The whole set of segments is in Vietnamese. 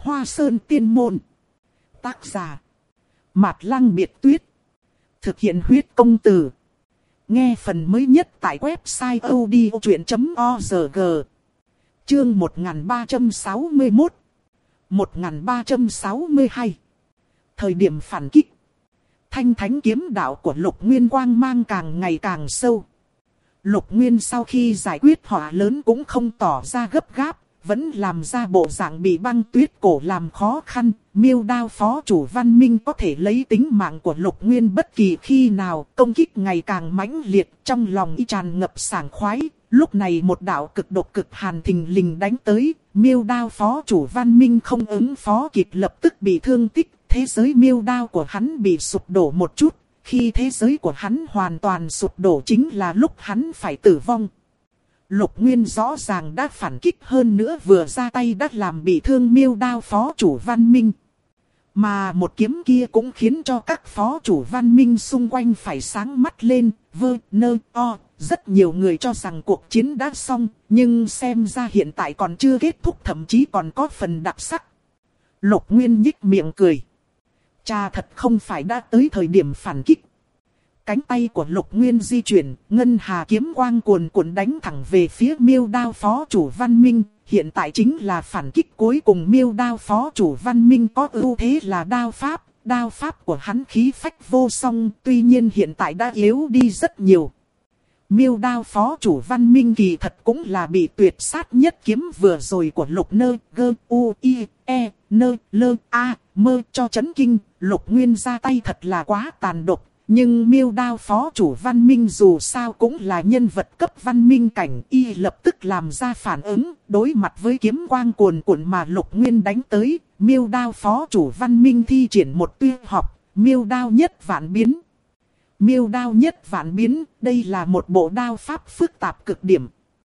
Hoa Sơn Tiên Môn. Tác giả Mạt Lăng Biệt Tuyết. Thực hiện huyết công từ. Nghe phần mới nhất tại website odchuyện.org. Chương 1361 1362. Thời điểm phản kích. Thanh thánh kiếm đạo của Lục Nguyên quang mang càng ngày càng sâu. Lục Nguyên sau khi giải quyết họa lớn cũng không tỏ ra gấp gáp, vẫn làm ra bộ dạng bị băng tuyết cổ làm khó khăn. Miêu đao phó chủ Văn Minh có thể lấy tính mạng của Lục Nguyên bất kỳ khi nào. Công kích ngày càng mãnh liệt, trong lòng y tràn ngập sảng khoái. Lúc này một đạo cực độc cực hàn thình lình đánh tới. Miêu đao phó chủ Văn Minh không ứng phó kịp, lập tức bị thương tích. Thế giới miêu đao của hắn bị sụp đổ một chút. Khi thế giới của hắn hoàn toàn sụp đổ chính là lúc hắn phải tử vong. Lục Nguyên rõ ràng đã phản kích, hơn nữa vừa ra tay đã làm bị thương miêu đao phó chủ Văn Minh. Mà một kiếm kia cũng khiến cho các phó chủ Văn Minh xung quanh phải sáng mắt lên, rất nhiều người cho rằng cuộc chiến đã xong, nhưng xem ra hiện tại còn chưa kết thúc, thậm chí còn có phần đặc sắc. Lục Nguyên nhích miệng cười. Chà, thật không phải đã tới thời điểm phản kích. Cánh tay của Lục Nguyên di chuyển, ngân hà kiếm quang cuồn cuộn đánh thẳng về phía miêu đao phó chủ Văn Minh. Hiện tại chính là phản kích cuối cùng. Miêu đao phó chủ Văn Minh có ưu thế là đao pháp. Đao pháp của hắn khí phách vô song, tuy nhiên hiện tại đã yếu đi rất nhiều. Miêu đao phó chủ Văn Minh kỳ thật cũng là bị tuyệt sát nhất kiếm vừa rồi của Lục Mơ cho chấn kinh. Lục Nguyên ra tay thật là quá tàn độc. Nhưng miêu đao phó chủ Văn Minh dù sao cũng là nhân vật cấp văn minh cảnh, y lập tức làm ra phản ứng. Đối mặt với kiếm quang cuồn cuộn mà Lục Nguyên đánh tới, miêu đao phó chủ Văn Minh thi triển một tuyệt học, miêu đao nhất vạn biến. Miêu đao nhất vạn biến, đây là một bộ đao pháp phức tạp cực điểm.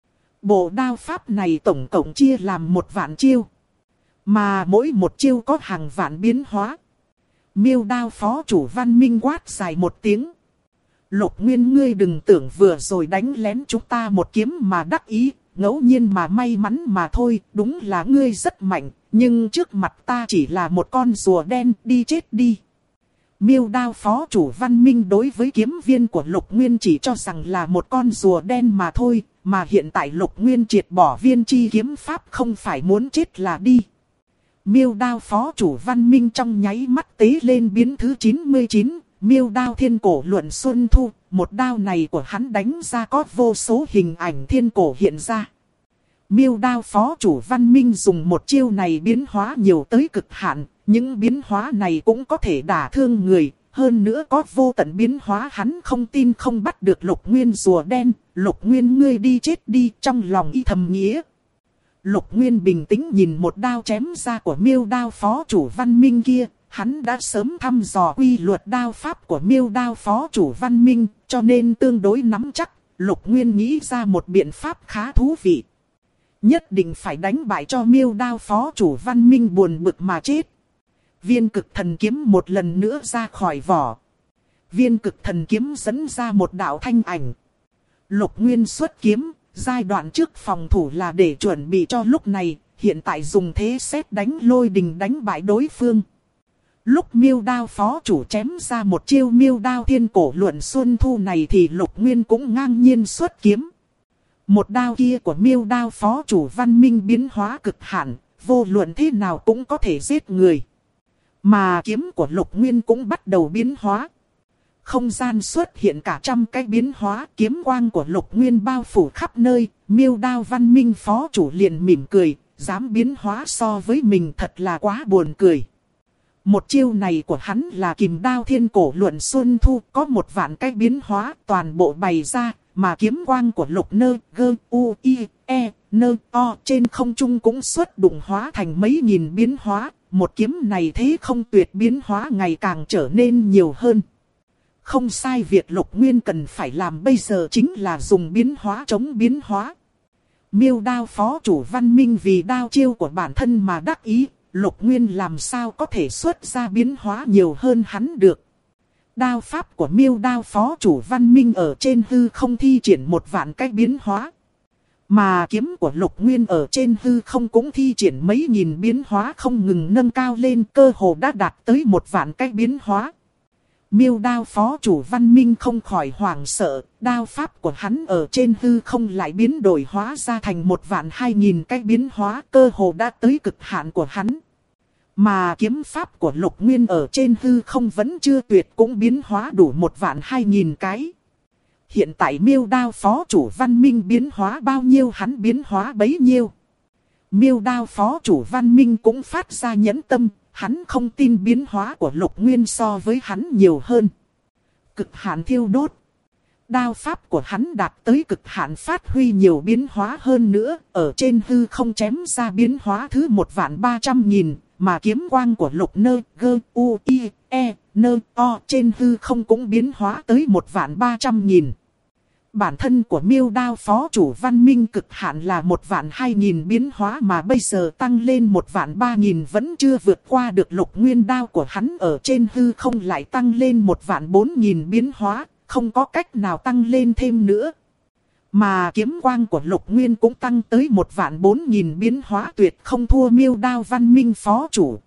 Bộ đao pháp này tổng cộng chia làm 1.000.000 chiêu, mà mỗi một chiêu có hàng vạn biến hóa. Miêu đao phó chủ Văn Minh quát dài một tiếng. Lục Nguyên, ngươi đừng tưởng vừa rồi đánh lén chúng ta một kiếm mà đắc ý, ngẫu nhiên mà may mắn mà thôi. Đúng là ngươi rất mạnh, nhưng trước mặt ta chỉ là một con rùa đen, đi chết đi. Miêu đao phó chủ Văn Minh đối với kiếm viên của Lục Nguyên chỉ cho rằng là một con rùa đen mà thôi. Mà hiện tại Lục Nguyên triệt bỏ viên chi kiếm pháp, không phải muốn chết là đi. Miêu đao phó chủ Văn Minh trong nháy mắt tế lên biến thứ 99, miêu đao thiên cổ luận xuân thu. Một đao này của hắn đánh ra có vô số hình ảnh thiên cổ hiện ra. Miêu đao phó chủ Văn Minh dùng một chiêu này biến hóa nhiều tới cực hạn. Những biến hóa này cũng có thể đả thương người. Hơn nữa có vô tận biến hóa, hắn không tin không bắt được Lục Nguyên rùa đen. Lục Nguyên, ngươi đi chết đi, trong lòng y thầm nghĩa. Lục Nguyên bình tĩnh nhìn một đao chém ra của miêu đao phó chủ Văn Minh kia. Hắn đã sớm thăm dò quy luật đao pháp của miêu đao phó chủ Văn Minh, cho nên tương đối nắm chắc. Lục Nguyên nghĩ ra một biện pháp khá thú vị. Nhất định phải đánh bại cho miêu đao phó chủ Văn Minh buồn bực mà chết. Viên cực thần kiếm một lần nữa ra khỏi vỏ. Viên cực thần kiếm dẫn ra một đạo thanh ảnh. Lục Nguyên xuất kiếm. Giai đoạn trước phòng thủ là để chuẩn bị cho lúc này, hiện tại dùng thế xét đánh lôi đình đánh bại đối phương. Lúc miêu đao phó chủ chém ra một chiêu miêu đao thiên cổ luận xuân thu này thì Lục Nguyên cũng ngang nhiên xuất kiếm. Một đao kia của miêu đao phó chủ Văn Minh biến hóa cực hạn, vô luận thế nào cũng có thể giết người. Mà kiếm của Lục Nguyên cũng bắt đầu biến hóa. Không gian xuất hiện cả trăm cái biến hóa, kiếm quang của Lục Nguyên bao phủ khắp nơi. Miêu đao Văn Minh phó chủ liền mỉm cười, dám biến hóa so với mình thật là quá buồn cười. Một chiêu này của hắn là kìm đao thiên cổ luận xuân thu, có 1.000.000 cái biến hóa toàn bộ bày ra. Mà kiếm quang của Lục trên không trung cũng xuất đụng hóa thành mấy nghìn biến hóa. Một kiếm này thế không tuyệt, biến hóa ngày càng trở nên nhiều hơn. Không sai, việc Lục Nguyên cần phải làm bây giờ chính là dùng biến hóa chống biến hóa. Miêu đao phó chủ Văn Minh vì đao chiêu của bản thân mà đắc ý, Lục Nguyên làm sao có thể xuất ra biến hóa nhiều hơn hắn được. Đao pháp của miêu đao phó chủ Văn Minh ở trên hư không thi triển 1.000.000 cái biến hóa. Mà kiếm của Lục Nguyên ở trên hư không cũng thi triển mấy nghìn biến hóa không ngừng nâng cao lên, cơ hồ đã đạt tới 1.000 cái biến hóa. Miêu đao phó chủ Văn Minh không khỏi hoảng sợ, đao pháp của hắn ở trên hư không lại biến đổi hóa ra thành 1.200.000 cái biến hóa, cơ hồ đã tới cực hạn của hắn. Mà kiếm pháp của Lục Nguyên ở trên hư không vẫn chưa tuyệt, cũng biến hóa đủ 1.200.000 cái. Hiện tại miêu đao phó chủ Văn Minh biến hóa bao nhiêu hắn biến hóa bấy nhiêu. Miêu đao phó chủ Văn Minh cũng phát ra nhẫn tâm, hắn không tin biến hóa của Lục Nguyên so với hắn nhiều hơn. Cực hạn thiêu đốt. Đao pháp của hắn đạt tới cực hạn, phát huy nhiều biến hóa hơn nữa, ở trên hư không chém ra biến hóa thứ 1.300.000, mà kiếm quang của Lục Nơ Gơ U I E Nơ O trên hư không cũng biến hóa tới 1.300.000. Bản thân của miêu đao phó chủ Văn Minh cực hạn là 1.200.000 biến hóa, mà bây giờ tăng lên 1.300.000 vẫn chưa vượt qua được Lục Nguyên đao của hắn ở trên hư không lại tăng lên 1.400.000 biến hóa, không có cách nào tăng lên thêm nữa. Mà kiếm quang của Lục Nguyên cũng tăng tới 1.400.000 biến hóa, tuyệt không thua miêu đao Văn Minh phó chủ.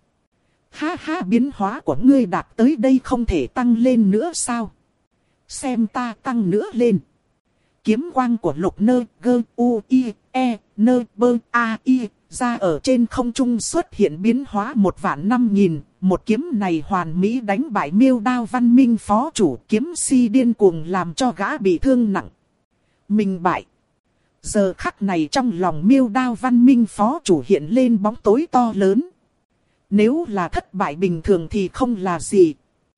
Ha ha, biến hóa của ngươi đạt tới đây không thể tăng lên nữa sao? Xem ta tăng nữa lên. Kiếm quang của Lục Nơ Gơ U I E Nơ Bơ A I ra ở trên không trung xuất hiện biến hóa 1.500.000. Một kiếm này hoàn mỹ đánh bại miêu đao Văn Minh phó chủ, kiếm si điên cuồng làm cho gã bị thương nặng. Mình bại. Giờ khắc này trong lòng miêu đao Văn Minh phó chủ hiện lên bóng tối to lớn. Nếu là thất bại bình thường thì không là gì.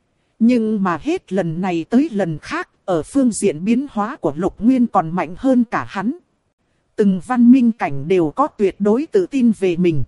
Nhưng mà hết lần này tới lần khác, ở phương diện biến hóa của Lục Nguyên còn mạnh hơn cả hắn. Từng văn minh cảnh đều có tuyệt đối tự tin về mình.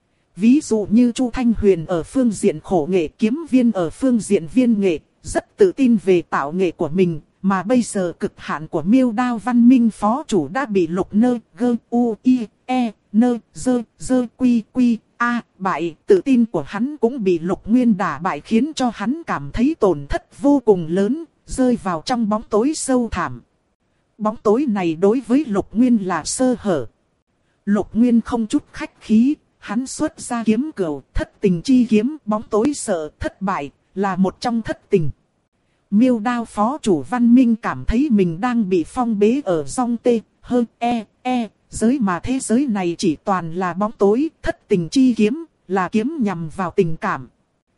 Ví dụ như Chu Thanh Huyền ở phương diện khổ nghệ, Kiếm Viên ở phương diện viên nghệ, rất tự tin về tạo nghệ của mình. Mà bây giờ cực hạn của miêu đao Văn Minh phó chủ đã bị Lục Nơ Gơ U I E Nơ Dơ Dơ Quy Quy A bại. Tự tin của hắn cũng bị Lục Nguyên đả bại, khiến cho hắn cảm thấy tổn thất vô cùng lớn, rơi vào trong bóng tối sâu thẳm. Bóng tối này đối với Lục Nguyên là sơ hở. Lục Nguyên không chút khách khí, hắn xuất ra kiếm cửu thất tình chi kiếm. Bóng tối sợ thất bại là một trong thất tình. Miêu đao phó chủ Văn Minh cảm thấy mình đang bị phong bế ở dòng T, hơn giới, mà thế giới này chỉ toàn là bóng tối. Thất tình chi kiếm là kiếm nhằm vào tình cảm.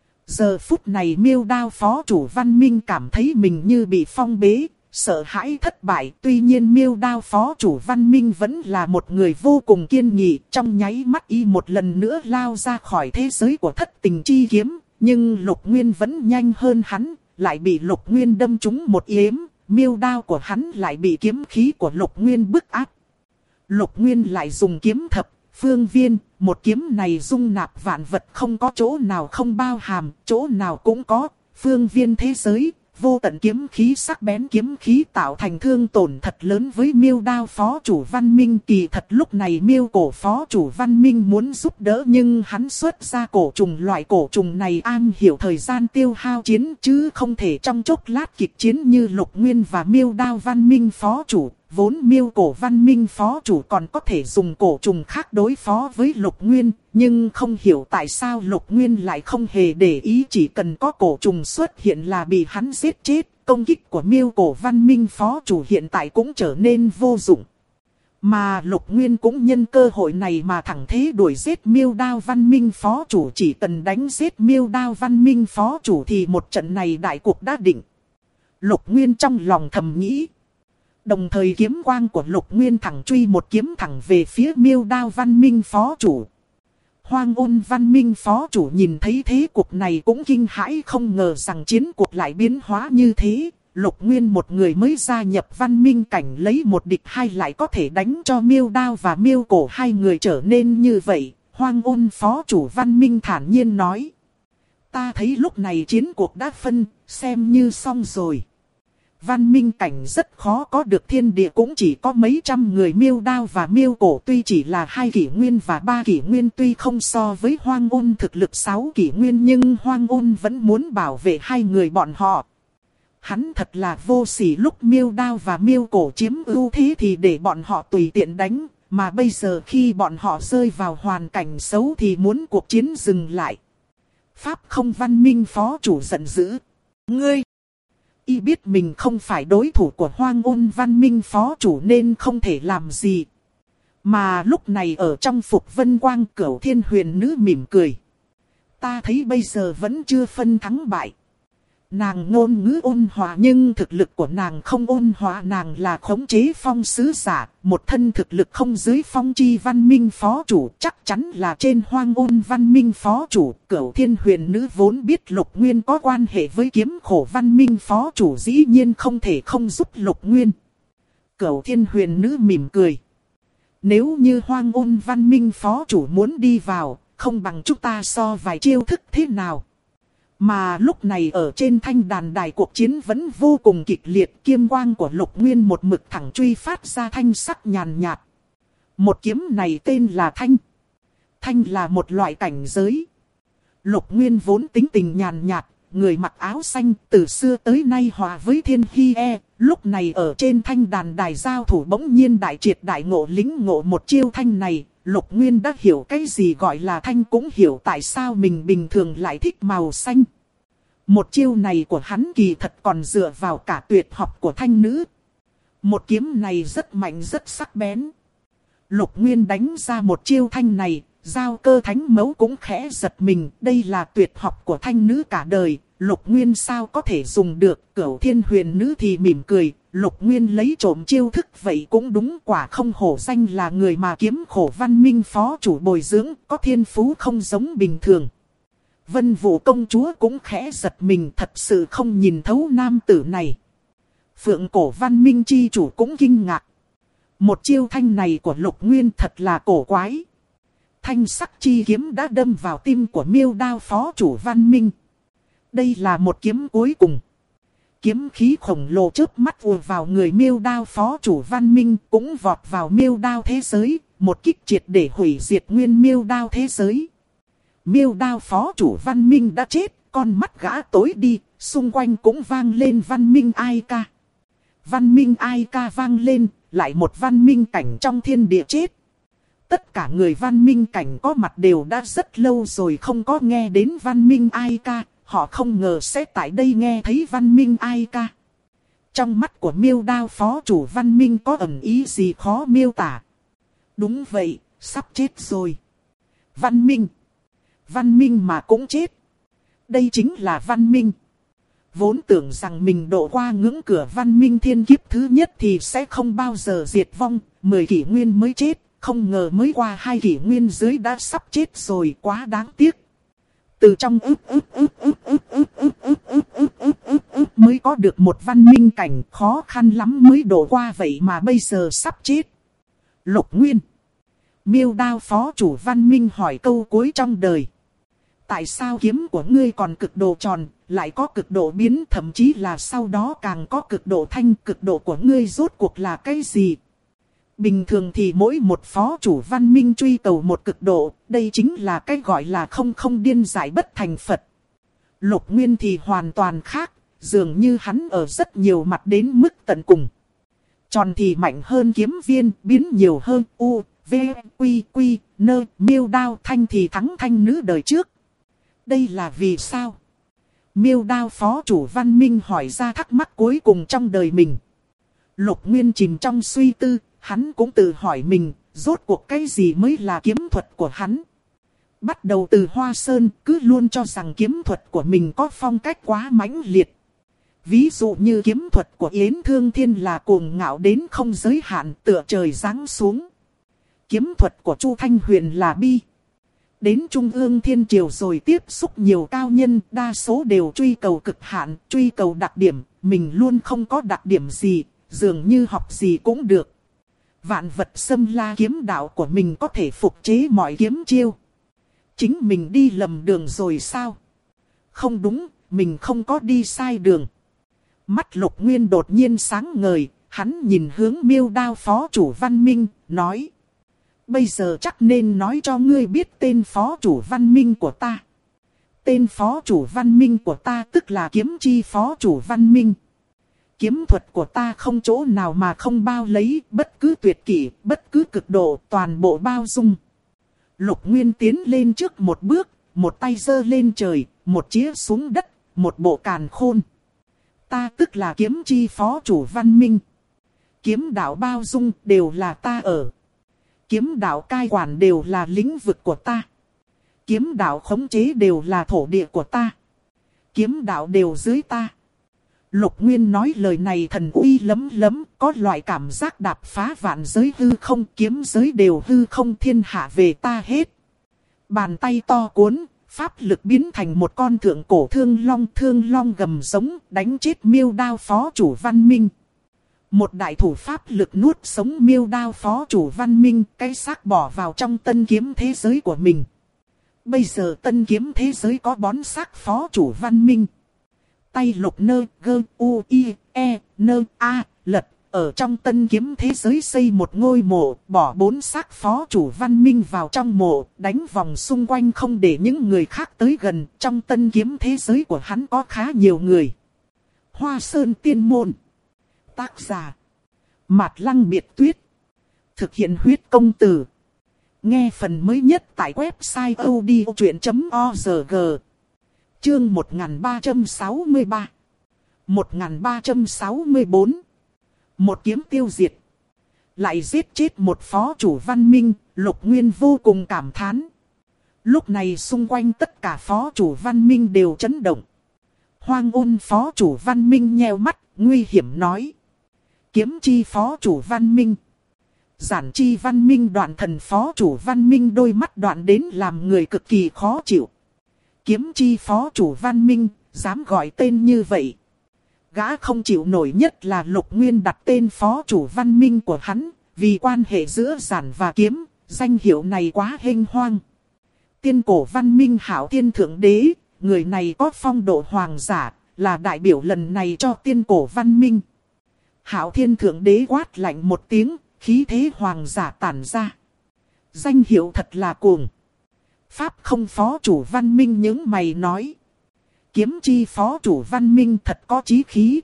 Giờ phút này miêu đao phó chủ Văn Minh cảm thấy mình như bị phong bế, sợ hãi thất bại. Tuy nhiên miêu đao phó chủ Văn Minh vẫn là một người vô cùng kiên nghị, trong nháy mắt y một lần nữa lao ra khỏi thế giới của thất tình chi kiếm. Nhưng Lục Nguyên vẫn nhanh hơn hắn, lại bị Lục Nguyên đâm trúng một yếm, miêu đao của hắn lại bị kiếm khí của Lục Nguyên bức áp. Lục Nguyên lại dùng kiếm thập phương viên, một kiếm này dung nạp vạn vật, không có chỗ nào không bao hàm, chỗ nào cũng có. Phương viên thế giới, vô tận kiếm khí sắc bén, kiếm khí tạo thành thương tổn thật lớn với miêu đao phó chủ Văn Minh. Kỳ thật lúc này miêu cổ phó chủ Văn Minh muốn giúp đỡ, nhưng hắn xuất ra cổ trùng. Loại cổ trùng này am hiểu thời gian tiêu hao chiến, chứ không thể trong chốc lát kịch chiến như Lục Nguyên và miêu đao Văn Minh phó chủ. Vốn miêu cổ Văn Minh phó chủ còn có thể dùng cổ trùng khác đối phó với Lục Nguyên, nhưng không hiểu tại sao Lục Nguyên lại không hề để ý, chỉ cần có cổ trùng xuất hiện là bị hắn giết chết. Công kích của miêu cổ Văn Minh phó chủ hiện tại cũng trở nên vô dụng. Mà Lục Nguyên cũng nhân cơ hội này mà thẳng thế đuổi giết miêu đao Văn Minh phó chủ. Chỉ cần đánh giết miêu đao Văn Minh phó chủ thì một trận này đại cuộc đã định. Lục Nguyên trong lòng thầm nghĩ. Đồng thời kiếm quang của Lục Nguyên thẳng truy một kiếm thẳng về phía miêu đao Văn Minh phó chủ. Hoang Ôn Văn Minh phó chủ nhìn thấy thế cục này cũng kinh hãi, không ngờ rằng chiến cuộc lại biến hóa như thế. Lục Nguyên một người mới gia nhập Văn Minh cảnh lấy một địch hai lại có thể đánh cho miêu đao và miêu cổ hai người trở nên như vậy. Hoang Ôn phó chủ Văn Minh thản nhiên nói. Ta thấy lúc này chiến cuộc đã phân, xem như xong rồi. Văn Minh cảnh rất khó có được, thiên địa cũng chỉ có mấy trăm người. Miêu đao và miêu cổ tuy chỉ là 2 kỷ nguyên và 3 kỷ nguyên, tuy không so với Hoang Ôn thực lực 6 kỷ nguyên, nhưng Hoang Ôn vẫn muốn bảo vệ hai người bọn họ. Hắn thật là vô sỉ, lúc Miêu Đao và Miêu Cổ chiếm ưu thế thì để bọn họ tùy tiện đánh, mà bây giờ khi bọn họ rơi vào hoàn cảnh xấu thì muốn cuộc chiến dừng lại. Pháp không văn minh phó chủ giận dữ. Ngươi! Y biết mình không phải đối thủ của Hoang Ôn văn minh phó chủ nên không thể làm gì. Mà lúc này ở trong Phục Vân Quang, Cửu Thiên Huyền Nữ mỉm cười. Ta thấy bây giờ vẫn chưa phân thắng bại. Nàng ngôn ngữ ôn hòa nhưng thực lực của nàng không ôn hòa. Nàng là khống chế phong sứ giả, một thân thực lực không dưới phong chi văn minh phó chủ, chắc chắn là trên Hoang Ôn văn minh phó chủ. Cửu Thiên Huyền Nữ vốn biết Lục Nguyên có quan hệ với Kiếm Khổ văn minh phó chủ, dĩ nhiên không thể không giúp Lục Nguyên. Cửu Thiên Huyền Nữ mỉm cười. Nếu như Hoang Ôn văn minh phó chủ muốn đi vào, không bằng chúng ta so vài chiêu thức thế nào. Mà lúc này ở trên thanh đàn đài cuộc chiến vẫn vô cùng kịch liệt, kiếm quang của Lục Nguyên một mực thẳng truy phát ra thanh sắc nhàn nhạt. Một kiếm này tên là thanh. Thanh là một loại cảnh giới. Lục Nguyên vốn tính tình nhàn nhạt, người mặc áo xanh từ xưa tới nay hòa với thiên hy e. Lúc này ở trên thanh đàn đài giao thủ bỗng nhiên đại triệt đại ngộ, lĩnh ngộ một chiêu thanh này. Lục Nguyên đã hiểu cái gì gọi là thanh, cũng hiểu tại sao mình bình thường lại thích màu xanh. Một chiêu này của hắn kỳ thật còn dựa vào cả tuyệt học của thanh nữ. Một kiếm này rất mạnh rất sắc bén. Lục Nguyên đánh ra một chiêu thanh này, Giao Cơ Thánh Mẫu cũng khẽ giật mình. Đây là tuyệt học của thanh nữ cả đời, Lục Nguyên sao có thể dùng được. Cửu Thiên Huyền Nữ thì mỉm cười. Lục Nguyên lấy trộm chiêu thức vậy cũng đúng, quả không hổ danh là người mà Kiếm Khổ văn minh phó chủ bồi dưỡng, có thiên phú không giống bình thường. Vân Vũ công chúa cũng khẽ giật mình, thật sự không nhìn thấu nam tử này. Phượng Cổ văn minh chi chủ cũng kinh ngạc. Một chiêu thanh này của Lục Nguyên thật là cổ quái. Thanh sắc chi kiếm đã đâm vào tim của Miêu Đao phó chủ văn minh. Đây là một kiếm cuối cùng. Kiếm khí khổng lồ chớp mắt ùa vào người Miêu Đao phó chủ văn minh, cũng vọt vào Miêu Đao thế giới, một kích triệt để hủy diệt nguyên Miêu Đao thế giới. Miêu Đao phó chủ văn minh đã chết, con mắt gã tối đi, xung quanh cũng vang lên văn minh ai ca. Văn minh ai ca vang lên, lại một văn minh cảnh trong thiên địa chết. Tất cả người văn minh cảnh có mặt đều đã rất lâu rồi không có nghe đến văn minh ai ca. Họ không ngờ sẽ tại đây nghe thấy văn minh ai ca. Trong mắt của Miêu Đao phó chủ văn minh có ẩn ý gì khó miêu tả. Đúng vậy, sắp chết rồi. Văn minh. Văn minh mà cũng chết. Đây chính là văn minh. Vốn tưởng rằng mình độ qua ngưỡng cửa văn minh thiên kiếp thứ nhất thì sẽ không bao giờ diệt vong. 10 kỷ nguyên mới chết. Không ngờ mới qua 2 kỷ nguyên dưới đã sắp chết rồi, quá đáng tiếc. Từ trong mới có được một văn minh cảnh, khó khăn lắm mới độ qua vậy mà bây giờ sắp chết. Lục Nguyên. Miêu Đao phó chủ văn minh hỏi câu cuối trong đời. Tại sao kiếm của ngươi còn cực độ tròn, lại có cực độ biến, thậm chí là sau đó càng có cực độ thanh, cực độ của ngươi rốt cuộc là cái gì? Bình thường thì mỗi một phó chủ văn minh truy cầu một cực độ, đây chính là cái gọi là không điên giải bất thành Phật. Lục Nguyên thì hoàn toàn khác, dường như hắn ở rất nhiều mặt đến mức tận cùng. Tròn thì mạnh hơn kiếm viên, biến nhiều hơn u, v, quy, quy, nơ, Miêu Đao, thanh thì thắng thanh nữ đời trước. Đây là vì sao? Miêu Đao phó chủ văn minh hỏi ra thắc mắc cuối cùng trong đời mình. Lục Nguyên chìm trong suy tư. Hắn cũng tự hỏi mình, rốt cuộc cái gì mới là kiếm thuật của hắn. Bắt đầu từ Hoa Sơn, cứ luôn cho rằng kiếm thuật của mình có phong cách quá mãnh liệt. Ví dụ như kiếm thuật của Yến Thương Thiên là cuồng ngạo đến không giới hạn, tựa trời giáng xuống. Kiếm thuật của Chu Thanh Huyền là bi. Đến Trung ương Thiên Triều rồi tiếp xúc nhiều cao nhân, đa số đều truy cầu cực hạn, truy cầu đặc điểm. Mình luôn không có đặc điểm gì, dường như học gì cũng được. Vạn vật xâm la kiếm đạo của mình có thể phục chế mọi kiếm chiêu. Chính mình đi lầm đường rồi sao? Không đúng, mình không có đi sai đường. Mắt Lục Nguyên đột nhiên sáng ngời, hắn nhìn hướng Miêu Đao phó chủ văn minh, nói. Bây giờ chắc nên nói cho ngươi biết tên phó chủ văn minh của ta. Tên phó chủ văn minh của ta tức là Kiếm Chi phó chủ văn minh. Kiếm thuật của ta không chỗ nào mà không bao lấy, bất cứ tuyệt kỹ, bất cứ cực độ, toàn bộ bao dung. Lục Nguyên tiến lên trước một bước, một tay giơ lên trời, một chĩa xuống đất, một bộ càn khôn. Ta tức là kiếm chi phó chủ văn minh. Kiếm đạo bao dung đều là ta ở. Kiếm đạo cai quản đều là lĩnh vực của ta. Kiếm đạo khống chế đều là thổ địa của ta. Kiếm đạo đều dưới ta. Lục Nguyên nói lời này thần uy lấm lấm, có loại cảm giác đạp phá vạn giới hư không, kiếm giới đều hư không, thiên hạ về ta hết. Bàn tay to cuốn, pháp lực biến thành một con thượng cổ thương long gầm giống, đánh chết Miêu Đao phó chủ văn minh. Một đại thủ pháp lực nuốt sống Miêu Đao phó chủ văn minh, cái xác bỏ vào trong tân kiếm thế giới của mình. Bây giờ tân kiếm thế giới có bón xác phó chủ văn minh. Tay Lục nơ gơ u i e nơ a lật, ở trong tân kiếm thế giới xây một ngôi mộ, bỏ 4 xác phó chủ văn minh vào trong mộ, đánh vòng xung quanh không để những người khác tới gần. Trong tân kiếm thế giới của hắn có khá nhiều người. Hoa Sơn Tiên Môn. Tác giả Mạt Lăng Biệt Tuyết. Thực hiện huyết công từ. Nghe phần mới nhất tại website odchuyện.org. Chương 1363 1364. Một kiếm tiêu diệt. Lại giết chết một phó chủ văn minh, Lục Nguyên vô cùng cảm thán. Lúc này xung quanh tất cả phó chủ văn minh đều chấn động. Hoang Ôn phó chủ văn minh nheo mắt, nguy hiểm nói. Kiếm chi phó chủ văn minh. Giản chi văn minh đoạn thần phó chủ văn minh đôi mắt đoạn đến làm người cực kỳ khó chịu. Kiếm chi phó chủ văn minh, dám gọi tên như vậy. Gã không chịu nổi nhất là Lục Nguyên đặt tên phó chủ văn minh của hắn, vì quan hệ giữa giản và kiếm, danh hiệu này quá hênh hoang. Tiên cổ văn minh Hạo Thiên Thượng Đế, người này có phong độ hoàng giả, là đại biểu lần này cho tiên cổ văn minh. Hạo Thiên Thượng Đế quát lạnh một tiếng, khí thế hoàng giả tản ra. Danh hiệu thật là cuồng. Pháp không phó chủ văn minh những mày nói. Kiếm chi phó chủ văn minh thật có chí khí.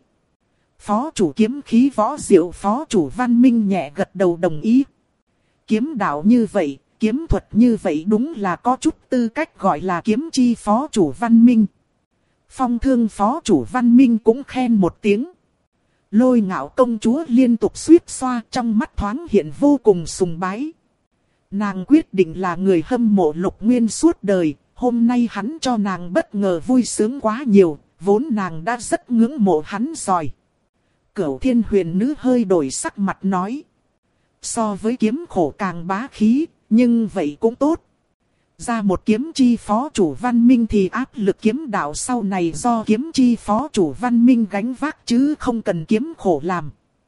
Phó chủ kiếm khí Võ Diệu phó chủ văn minh nhẹ gật đầu đồng ý. Kiếm đạo như vậy, kiếm thuật như vậy đúng là có chút tư cách gọi là kiếm chi phó chủ văn minh. Phong Thương phó chủ văn minh cũng khen một tiếng. Lôi Ngạo công chúa liên tục suýt xoa, trong mắt thoáng hiện vô cùng sùng bái. Nàng quyết định là người hâm mộ Lục Nguyên suốt đời, hôm nay hắn cho nàng bất ngờ vui sướng quá nhiều, vốn nàng đã rất ngưỡng mộ hắn rồi. Cửu Thiên Huyền Nữ hơi đổi sắc mặt nói. So với kiếm khổ càng bá khí, nhưng vậy cũng tốt. Ra một kiếm chi phó chủ văn minh thì áp lực kiếm đạo sau này do kiếm chi phó chủ văn minh gánh vác chứ không cần kiếm khổ làm.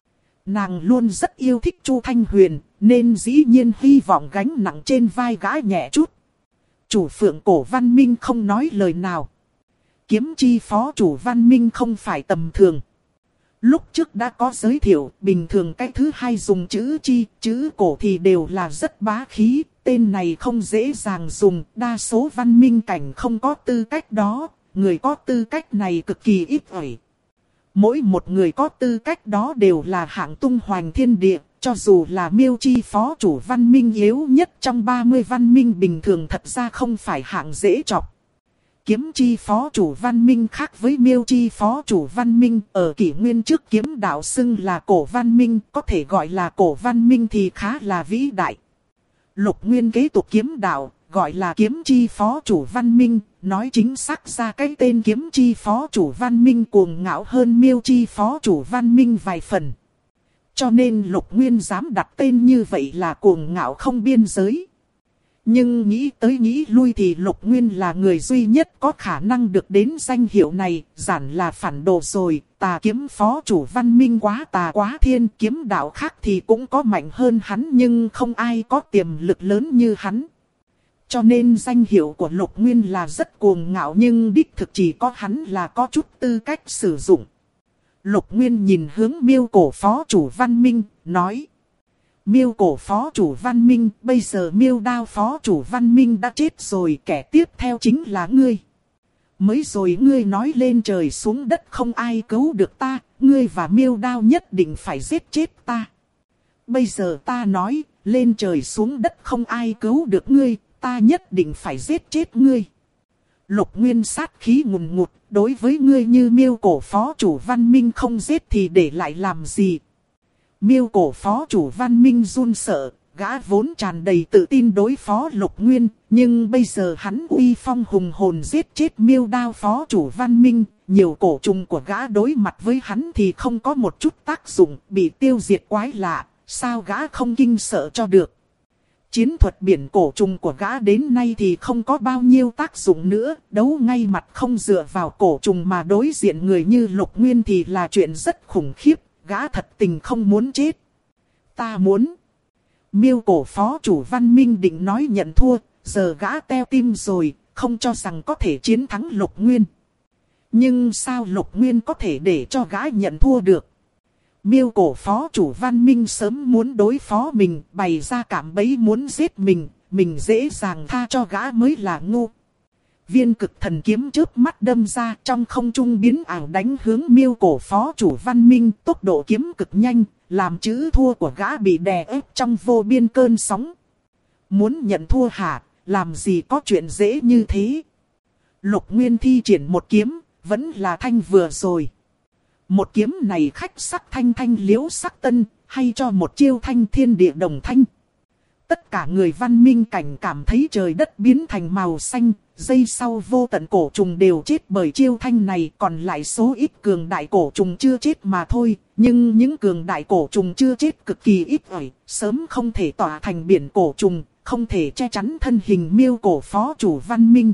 Nàng luôn rất yêu thích Chu Thanh Huyền, nên dĩ nhiên hy vọng gánh nặng trên vai gã nhẹ chút. Chủ phượng cổ văn minh không nói lời nào. Kiếm chi phó chủ văn minh không phải tầm thường. Lúc trước đã có giới thiệu, bình thường cái thứ hai dùng chữ chi, chữ cổ thì đều là rất bá khí. Tên này không dễ dàng dùng, đa số văn minh cảnh không có tư cách đó, người có tư cách này cực kỳ ít ỏi. Mỗi một người có tư cách đó đều là hạng tung hoành thiên địa, cho dù là Miêu chi phó chủ văn minh yếu nhất trong 30 văn minh bình thường thật ra không phải hạng dễ chọc. Kiếm chi phó chủ văn minh khác với Miêu chi phó chủ văn minh, ở kỷ nguyên trước kiếm đạo xưng là cổ văn minh, có thể gọi là cổ văn minh thì khá là vĩ đại. Lục Nguyên kế tục kiếm đạo, gọi là kiếm chi phó chủ văn minh, nói chính xác ra cái tên kiếm chi phó chủ văn minh cuồng ngạo hơn Miêu chi phó chủ văn minh vài phần. Cho nên Lục Nguyên dám đặt tên như vậy là cuồng ngạo không biên giới. Nhưng nghĩ tới nghĩ lui thì Lục Nguyên là người duy nhất có khả năng được đến danh hiệu này, giản là phản đồ rồi. Tà kiếm phó chủ văn minh quá tà quá thiên, kiếm đạo khác thì cũng có mạnh hơn hắn nhưng không ai có tiềm lực lớn như hắn. Cho nên danh hiệu của Lục Nguyên là rất cuồng ngạo nhưng đích thực chỉ có hắn là có chút tư cách sử dụng. Lục Nguyên nhìn hướng Miêu cổ phó chủ văn minh, nói. Miêu cổ phó chủ văn minh, bây giờ Miêu Đao phó chủ văn minh đã chết rồi, kẻ tiếp theo chính là ngươi. Mới rồi ngươi nói lên trời xuống đất không ai cứu được ta, ngươi và Miêu Đao nhất định phải giết chết ta. Bây giờ ta nói, lên trời xuống đất không ai cứu được ngươi, ta nhất định phải giết chết ngươi. Lục Nguyên sát khí ngùn ngụt, đối với ngươi như Miêu cổ phó chủ Văn Minh không giết thì để lại làm gì? Miêu cổ phó chủ Văn Minh run sợ, gã vốn tràn đầy tự tin đối phó Lục Nguyên, nhưng bây giờ hắn uy phong hùng hồn giết chết Miêu Đao phó chủ Văn Minh, nhiều cổ trùng của gã đối mặt với hắn thì không có một chút tác dụng, bị tiêu diệt quái lạ, sao gã không kinh sợ cho được. Chiến thuật biển cổ trùng của gã đến nay thì không có bao nhiêu tác dụng nữa, đấu ngay mặt không dựa vào cổ trùng mà đối diện người như Lục Nguyên thì là chuyện rất khủng khiếp, gã thật tình không muốn chết. Ta muốn. Miêu cổ phó chủ Văn Minh định nói nhận thua, giờ gã teo tim rồi, không cho rằng có thể chiến thắng Lục Nguyên. Nhưng sao Lục Nguyên có thể để cho gã nhận thua được? Miêu cổ phó chủ Văn Minh sớm muốn đối phó mình, bày ra cạm bẫy muốn giết mình dễ dàng tha cho gã mới là ngu. Viên cực thần kiếm chớp mắt đâm ra trong không trung biến ảo đánh hướng Miêu cổ phó chủ Văn Minh, tốc độ kiếm cực nhanh, làm chữ thua của gã bị đè ép trong vô biên cơn sóng. Muốn nhận thua hả, làm gì có chuyện dễ như thế. Lục Nguyên thi triển một kiếm, vẫn là thanh vừa rồi. Một kiếm này khách sắc thanh thanh liễu sắc tân, hay cho một chiêu thanh thiên địa đồng thanh. Tất cả người Văn Minh cảnh cảm thấy trời đất biến thành màu xanh, giây sau vô tận cổ trùng đều chết bởi chiêu thanh này, còn lại số ít cường đại cổ trùng chưa chết mà thôi. Nhưng những cường đại cổ trùng chưa chết cực kỳ ít ỏi, sớm không thể tỏa thành biển cổ trùng, không thể che chắn thân hình Miêu cổ phó chủ Văn Minh.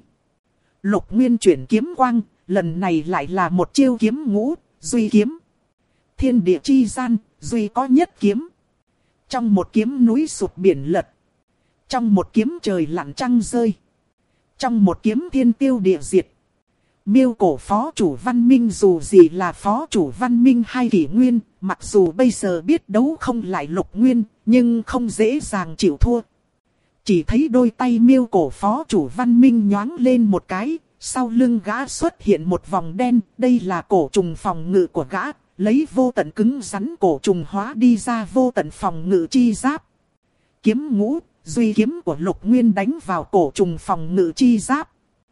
Lục Nguyên chuyển kiếm quang, lần này lại là một chiêu kiếm ngũ, duy kiếm. Thiên địa chi gian, duy có nhất kiếm. Trong một kiếm núi sụp biển lật. Trong một kiếm trời lặn trăng rơi. Trong một kiếm thiên tiêu địa diệt. Miêu cổ phó chủ Văn Minh dù gì là phó chủ Văn Minh hay kỷ nguyên, mặc dù bây giờ biết đấu không lại Lục Nguyên, nhưng không dễ dàng chịu thua. Chỉ thấy đôi tay Miêu cổ phó chủ Văn Minh nhoáng lên một cái, sau lưng gã xuất hiện một vòng đen, đây là cổ trùng phòng ngự của gã, lấy vô tận cứng rắn cổ trùng hóa đi ra vô tận phòng ngự chi giáp. Kiếm ngũ, duy kiếm của Lục Nguyên đánh vào cổ trùng phòng ngự chi giáp.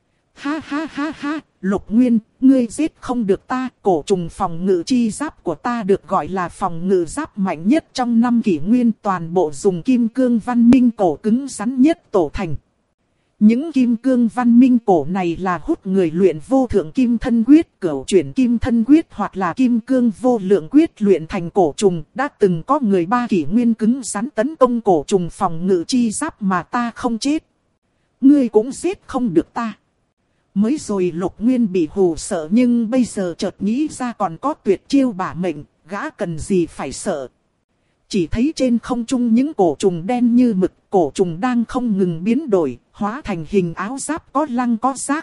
Ha ha ha ha, Lục Nguyên, ngươi giết không được ta, cổ trùng phòng ngự chi giáp của ta được gọi là phòng ngự giáp mạnh nhất trong 5 kỷ nguyên, toàn bộ dùng kim cương văn minh cổ cứng rắn nhất tổ thành. Những kim cương văn minh cổ này là hút người luyện vô thượng kim thân quyết, cửu chuyển kim thân quyết hoặc là kim cương vô lượng quyết luyện thành cổ trùng. Đã từng có người 3 kỷ nguyên cứng rắn tấn công cổ trùng phòng ngự chi giáp mà ta không chết. Ngươi cũng giết không được ta. Mới rồi Lục Nguyên bị hù sợ nhưng bây giờ chợt nghĩ ra còn có tuyệt chiêu bả mệnh, gã cần gì phải sợ. Chỉ thấy trên không trung những cổ trùng đen như mực, cổ trùng đang không ngừng biến đổi, hóa thành hình áo giáp có lăng có giác.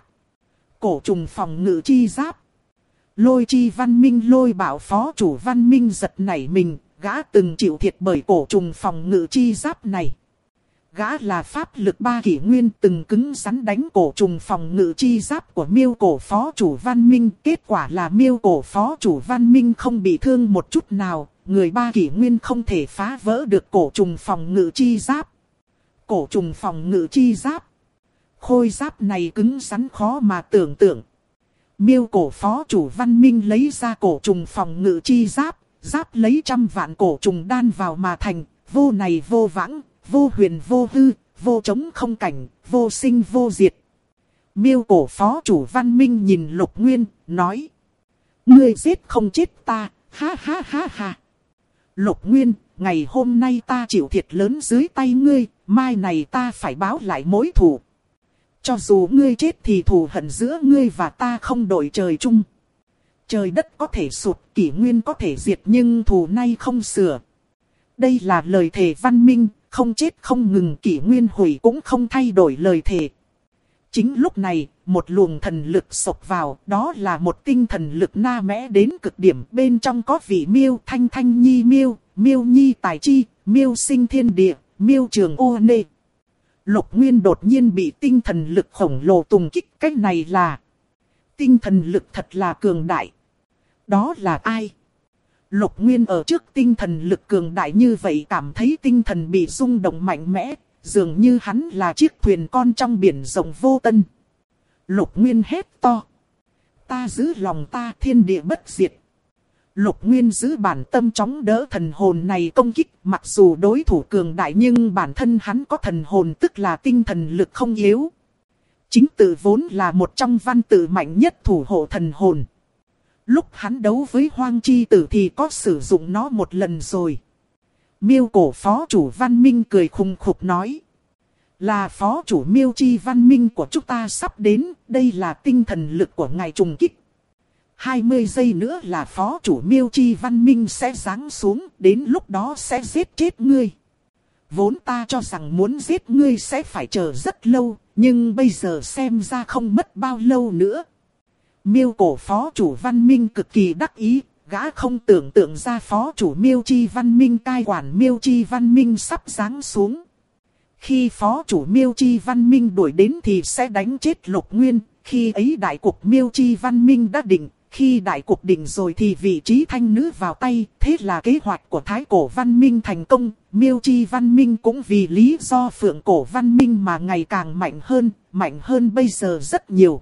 Cổ trùng phòng ngự chi giáp. Lôi chi Văn Minh Lôi bảo phó chủ Văn Minh giật nảy mình, gã từng chịu thiệt bởi cổ trùng phòng ngự chi giáp này. Gã là pháp lực 3 kỷ nguyên từng cứng rắn đánh cổ trùng phòng ngự chi giáp của Miêu cổ phó chủ Văn Minh. Kết quả là Miêu cổ phó chủ Văn Minh không bị thương một chút nào. Người 3 kỷ nguyên không thể phá vỡ được cổ trùng phòng ngự chi giáp. Cổ trùng phòng ngự chi giáp. Khôi giáp này cứng rắn khó mà tưởng tượng. Miêu cổ phó chủ Văn Minh lấy ra cổ trùng phòng ngự chi giáp. Giáp lấy trăm vạn cổ trùng đan vào mà thành. Vô này vô vãng, vô huyền vô hư, vô chống không cảnh, vô sinh vô diệt. Miêu cổ phó chủ Văn Minh nhìn Lục Nguyên, nói. Ngươi giết không chết ta, ha ha ha ha. Lục Nguyên, ngày hôm nay ta chịu thiệt lớn dưới tay ngươi, mai này ta phải báo lại mối thù. Cho dù ngươi chết thì thù hận giữa ngươi và ta không đổi trời chung. Trời đất có thể sụt, kỷ nguyên có thể diệt nhưng thù nay không sửa. Đây là lời thề văn minh, không chết không ngừng, kỷ nguyên hủy cũng không thay đổi lời thề. Chính lúc này, một luồng thần lực sộc vào, đó là một tinh thần lực na mẽ đến cực điểm. Bên trong có vị Miêu Thanh Thanh Nhi Miêu, Miêu Nhi Tài Chi, Miêu Sinh Thiên Địa, Miêu Trường Ô Nê. Lục Nguyên đột nhiên bị tinh thần lực khổng lồ tùng kích, cái này là Tinh thần lực thật là cường đại. Đó là ai? Lục Nguyên ở trước tinh thần lực cường đại như vậy cảm thấy tinh thần bị rung động mạnh mẽ, dường như hắn là chiếc thuyền con trong biển rộng vô tân. Lục Nguyên hét to. Ta giữ lòng ta thiên địa bất diệt. Lục Nguyên giữ bản tâm chóng đỡ thần hồn này công kích, mặc dù đối thủ cường đại nhưng bản thân hắn có thần hồn tức là tinh thần lực không yếu. Chính tự vốn là một trong văn tự mạnh nhất thủ hộ thần hồn. Lúc hắn đấu với Hoang Chi Tử thì có sử dụng nó một lần rồi. Miêu Cổ phó chủ Văn Minh cười khùng khục nói. Là phó chủ Miêu Chi Văn Minh của chúng ta sắp đến, đây là tinh thần lực của ngài trùng kích. 20 giây nữa là phó chủ Miêu Chi Văn Minh sẽ giáng xuống, đến lúc đó sẽ giết chết ngươi. Vốn ta cho rằng muốn giết ngươi sẽ phải chờ rất lâu, nhưng bây giờ xem ra không mất bao lâu nữa. Miêu Cổ phó chủ Văn Minh cực kỳ đắc ý, gã không tưởng tượng ra phó chủ Miêu Chi Văn Minh cai quản Miêu Chi Văn Minh sắp giáng xuống. Khi phó chủ Miêu Chi Văn Minh đuổi đến thì sẽ đánh chết Lục Nguyên, khi ấy đại cục Miêu Chi Văn Minh đã định. Khi đại cục định rồi thì vị trí thanh nữ vào tay, thế là kế hoạch của Thái Cổ Văn Minh thành công, Miêu Chi Văn Minh cũng vì lý do Phượng Cổ Văn Minh mà ngày càng mạnh hơn bây giờ rất nhiều.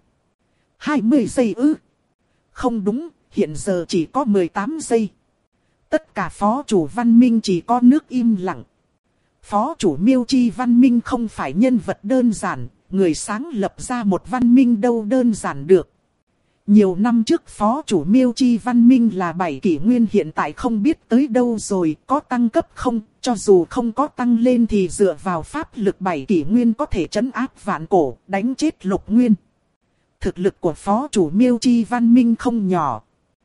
20 giây ư? Không đúng, hiện giờ chỉ có 18 giây. Tất cả phó chủ Văn Minh chỉ có nước im lặng. Phó chủ Miêu Chi Văn Minh không phải nhân vật đơn giản, người sáng lập ra một văn minh đâu đơn giản được. Nhiều năm trước phó chủ Miêu Chi Văn Minh là 7 kỷ nguyên hiện tại không biết tới đâu rồi, có tăng cấp không, cho dù không có tăng lên thì dựa vào pháp lực 7 kỷ nguyên có thể trấn áp vạn cổ, đánh chết Lục Nguyên. Thực lực của phó chủ Miêu Chi Văn Minh không nhỏ.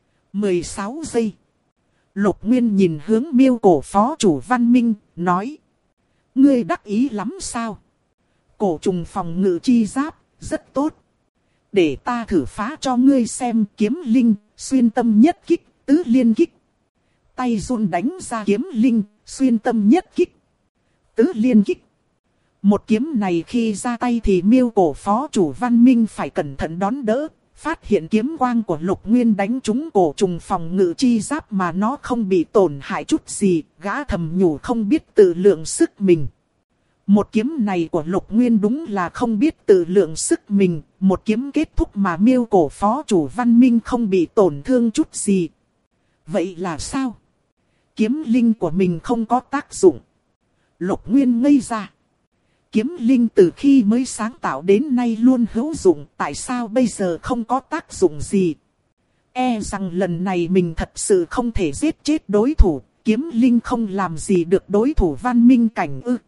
16 giây. Lục Nguyên nhìn hướng Miêu Cổ phó chủ Văn Minh, nói. Ngươi đắc ý lắm sao? Cổ trùng phòng ngự chi giáp, rất tốt. Để ta thử phá cho ngươi xem kiếm linh, xuyên tâm nhất kích, tứ liên kích. Tay run đánh ra kiếm linh, xuyên tâm nhất kích, tứ liên kích. Một kiếm này khi ra tay thì Miêu Cổ phó chủ Văn Minh phải cẩn thận đón đỡ. Phát hiện kiếm quang của Lục Nguyên đánh trúng cổ trùng phòng ngự chi giáp mà nó không bị tổn hại chút gì, gã thầm nhủ không biết tự lượng sức mình. Một kiếm này của Lục Nguyên đúng là không biết tự lượng sức mình, một kiếm kết thúc mà Miêu Cổ phó chủ Văn Minh không bị tổn thương chút gì. Vậy là sao? Kiếm linh của mình không có tác dụng. Lục Nguyên ngây ra. Kiếm linh từ khi mới sáng tạo đến nay luôn hữu dụng, tại sao bây giờ không có tác dụng gì? E rằng lần này mình thật sự không thể giết chết đối thủ, kiếm linh không làm gì được đối thủ Văn Minh cảnh ư.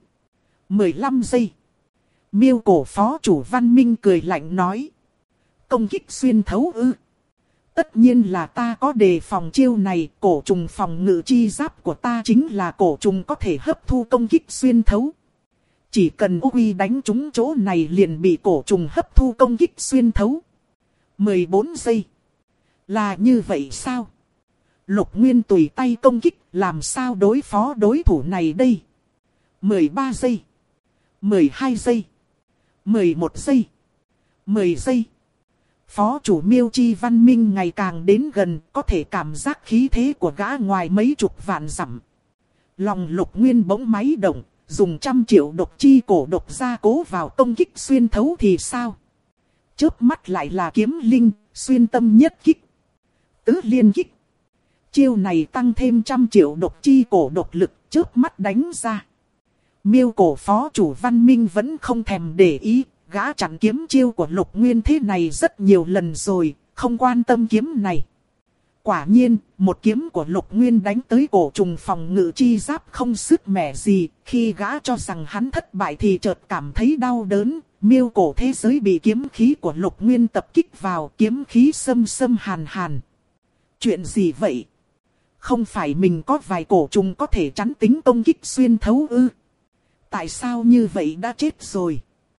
15 giây. Miêu Cổ phó chủ Văn Minh cười lạnh nói. Công kích xuyên thấu ư. Tất nhiên là ta có đề phòng chiêu này, cổ trùng phòng ngự chi giáp của ta chính là cổ trùng có thể hấp thu công kích xuyên thấu. Chỉ cần uy đánh trúng chỗ này liền bị cổ trùng hấp thu công kích xuyên thấu. 14 giây. Là như vậy sao? Lục Nguyên tùy tay công kích, làm sao đối phó đối thủ này đây? 13 giây. 12 giây. 11 giây. 10 giây. Phó chủ Miêu Chi Văn Minh ngày càng đến gần, có thể cảm giác khí thế của gã ngoài mấy chục vạn dặm. Lòng Lục Nguyên bỗng máy động, dùng 100 triệu độc chi cổ độc gia cố vào công kích xuyên thấu thì sao? Chớp mắt lại là kiếm linh, xuyên tâm nhất kích, tứ liên kích. Chiêu này tăng thêm 100 triệu độc chi cổ độc lực, chớp mắt đánh ra. Miêu Cổ phó chủ Văn Minh vẫn không thèm để ý, gã chặn kiếm chiêu của Lục Nguyên thế này rất nhiều lần rồi, không quan tâm kiếm này. Quả nhiên, một kiếm của Lục Nguyên đánh tới cổ trùng phòng ngự chi giáp không sức mẻ gì, khi gã cho rằng hắn thất bại thì chợt cảm thấy đau đớn. Miêu Cổ thế giới bị kiếm khí của Lục Nguyên tập kích vào, kiếm khí xâm xâm hàn hàn. Chuyện gì vậy? Không phải mình có vài cổ trùng có thể chắn tính công kích xuyên thấu ư? Tại sao như vậy đã chết rồi?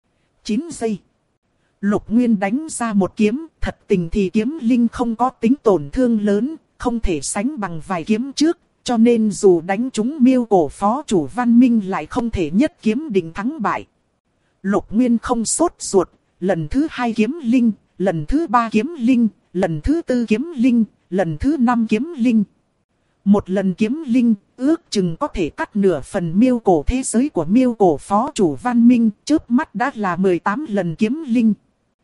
9 giây. Lục Nguyên đánh ra một kiếm, thật tình thì kiếm linh không có tính tổn thương lớn, không thể sánh bằng vài kiếm trước, cho nên dù đánh trúng Miêu Cổ phó chủ Văn Minh lại không thể nhất kiếm định thắng bại. Lục Nguyên không sốt ruột, lần thứ 2 kiếm linh, lần thứ 3 kiếm linh, lần thứ 4 kiếm linh, lần thứ 5 kiếm linh. Một lần kiếm linh, ước chừng có thể cắt nửa phần miêu cổ thế giới của miêu cổ phó chủ Văn Minh, chớp mắt đã là 18 lần kiếm linh.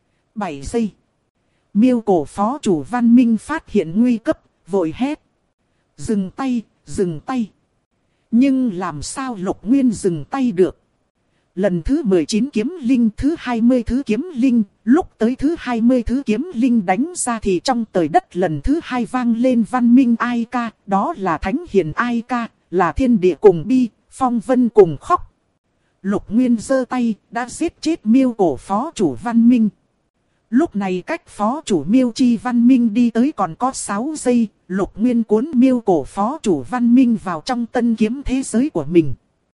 7 giây. Miêu cổ phó chủ Văn Minh phát hiện nguy cấp, vội hét. Dừng tay, dừng tay. Nhưng làm sao Lục Nguyên dừng tay được? Lần thứ 19 kiếm linh, thứ 20 thứ kiếm linh, lúc tới thứ 20 thứ kiếm linh đánh ra thì trong trời đất lần thứ 2 vang lên văn minh ai ca, đó là thánh hiền ai ca, là thiên địa cùng bi, phong vân cùng khóc. Lục Nguyên giơ tay, đã giết chết miêu cổ phó chủ Văn Minh. Lúc này cách phó chủ miêu chi Văn Minh đi tới còn có 6 giây, Lục Nguyên cuốn miêu cổ phó chủ Văn Minh vào trong tân kiếm thế giới của mình.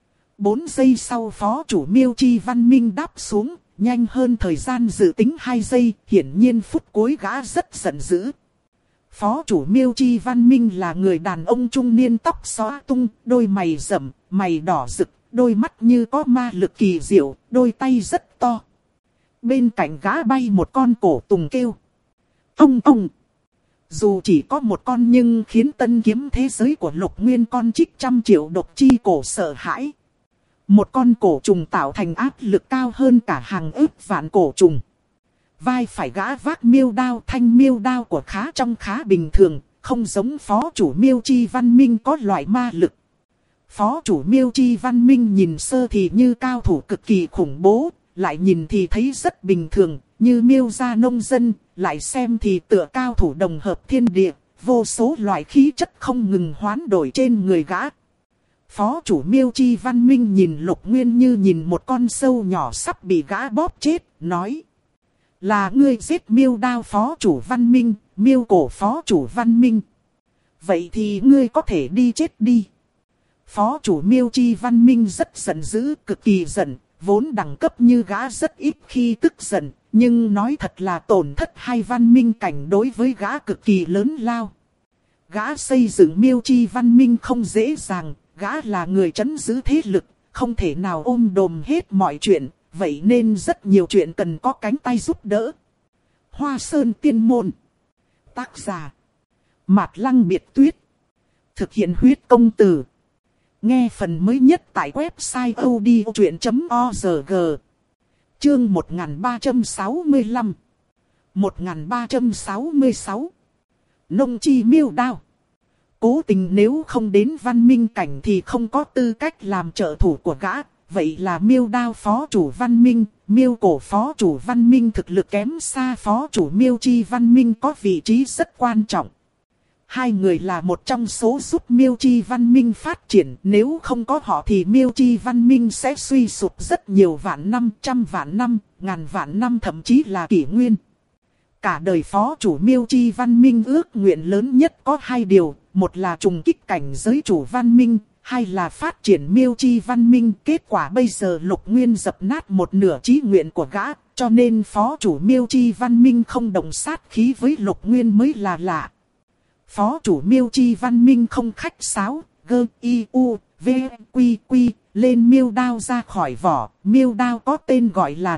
4 giây sau phó chủ miêu chi Văn Minh đáp xuống, nhanh hơn thời gian dự tính 2 giây, hiển nhiên phút cuối gã rất giận dữ. Phó chủ miêu chi Văn Minh là người đàn ông trung niên tóc xõa tung, đôi mày rậm, mày đỏ rực, đôi mắt như có ma lực kỳ diệu, đôi tay rất to. Bên cạnh gã bay một con cổ tùng kêu. Ông! Dù chỉ có một con nhưng khiến tân kiếm thế giới của Lục Nguyên con trích 100 triệu độc chi cổ sợ hãi. Một con cổ trùng tạo thành áp lực cao hơn cả hàng ức vạn cổ trùng. Vai phải gã vác miêu đao, thanh miêu đao của khá trong khá bình thường, không giống phó chủ miêu chi Văn Minh có loại ma lực. Phó chủ miêu chi Văn Minh nhìn sơ thì như cao thủ cực kỳ khủng bố, lại nhìn thì thấy rất bình thường, như miêu gia nông dân, lại xem thì tựa cao thủ đồng hợp thiên địa, vô số loại khí chất không ngừng hoán đổi trên người gã. Phó chủ miêu chi Văn Minh nhìn Lục Nguyên như nhìn một con sâu nhỏ sắp bị gã bóp chết, nói. Là ngươi giết miêu đao phó chủ Văn Minh, miêu cổ phó chủ Văn Minh. Vậy thì ngươi có thể đi chết đi. Phó chủ miêu chi Văn Minh rất giận dữ, cực kỳ giận, vốn đẳng cấp như gã rất ít khi tức giận, nhưng nói thật là tổn thất hai văn minh cảnh đối với gã cực kỳ lớn lao. Gã xây dựng miêu chi Văn Minh không dễ dàng, gã là người trấn giữ thế lực, không thể nào ôm đồm hết mọi chuyện, vậy nên rất nhiều chuyện cần có cánh tay giúp đỡ. Hoa Sơn Tiên Môn. Tác giả Mạt Lăng Biệt Tuyết. Thực hiện huyết công từ. Nghe phần mới nhất tại website odchuyện.org. Chương 1365. 1366. Nông chi miêu đao. Cố tình nếu không đến văn minh cảnh thì không có tư cách làm trợ thủ của gã. Vậy là miêu đao phó chủ Văn Minh, miêu cổ phó chủ Văn Minh thực lực kém xa phó chủ miêu chi Văn Minh có vị trí rất quan trọng. Hai người là một trong số giúp miêu chi Văn Minh phát triển, nếu không có họ thì miêu chi Văn Minh sẽ suy sụp rất nhiều vạn năm, trăm vạn năm, ngàn vạn năm thậm chí là kỷ nguyên. Cả đời phó chủ miêu chi Văn Minh ước nguyện lớn nhất có hai điều, một là trùng kích cảnh giới chủ Văn Minh, hai là phát triển miêu chi Văn Minh. Kết quả bây giờ Lục Nguyên dập nát một nửa chí nguyện của gã, cho nên phó chủ miêu chi Văn Minh không động sát khí với Lục Nguyên mới là lạ. Phó chủ miêu chi Văn Minh không khách sáo, gơ y u v quy quy lên miêu đao ra khỏi vỏ. Miêu đao có tên gọi là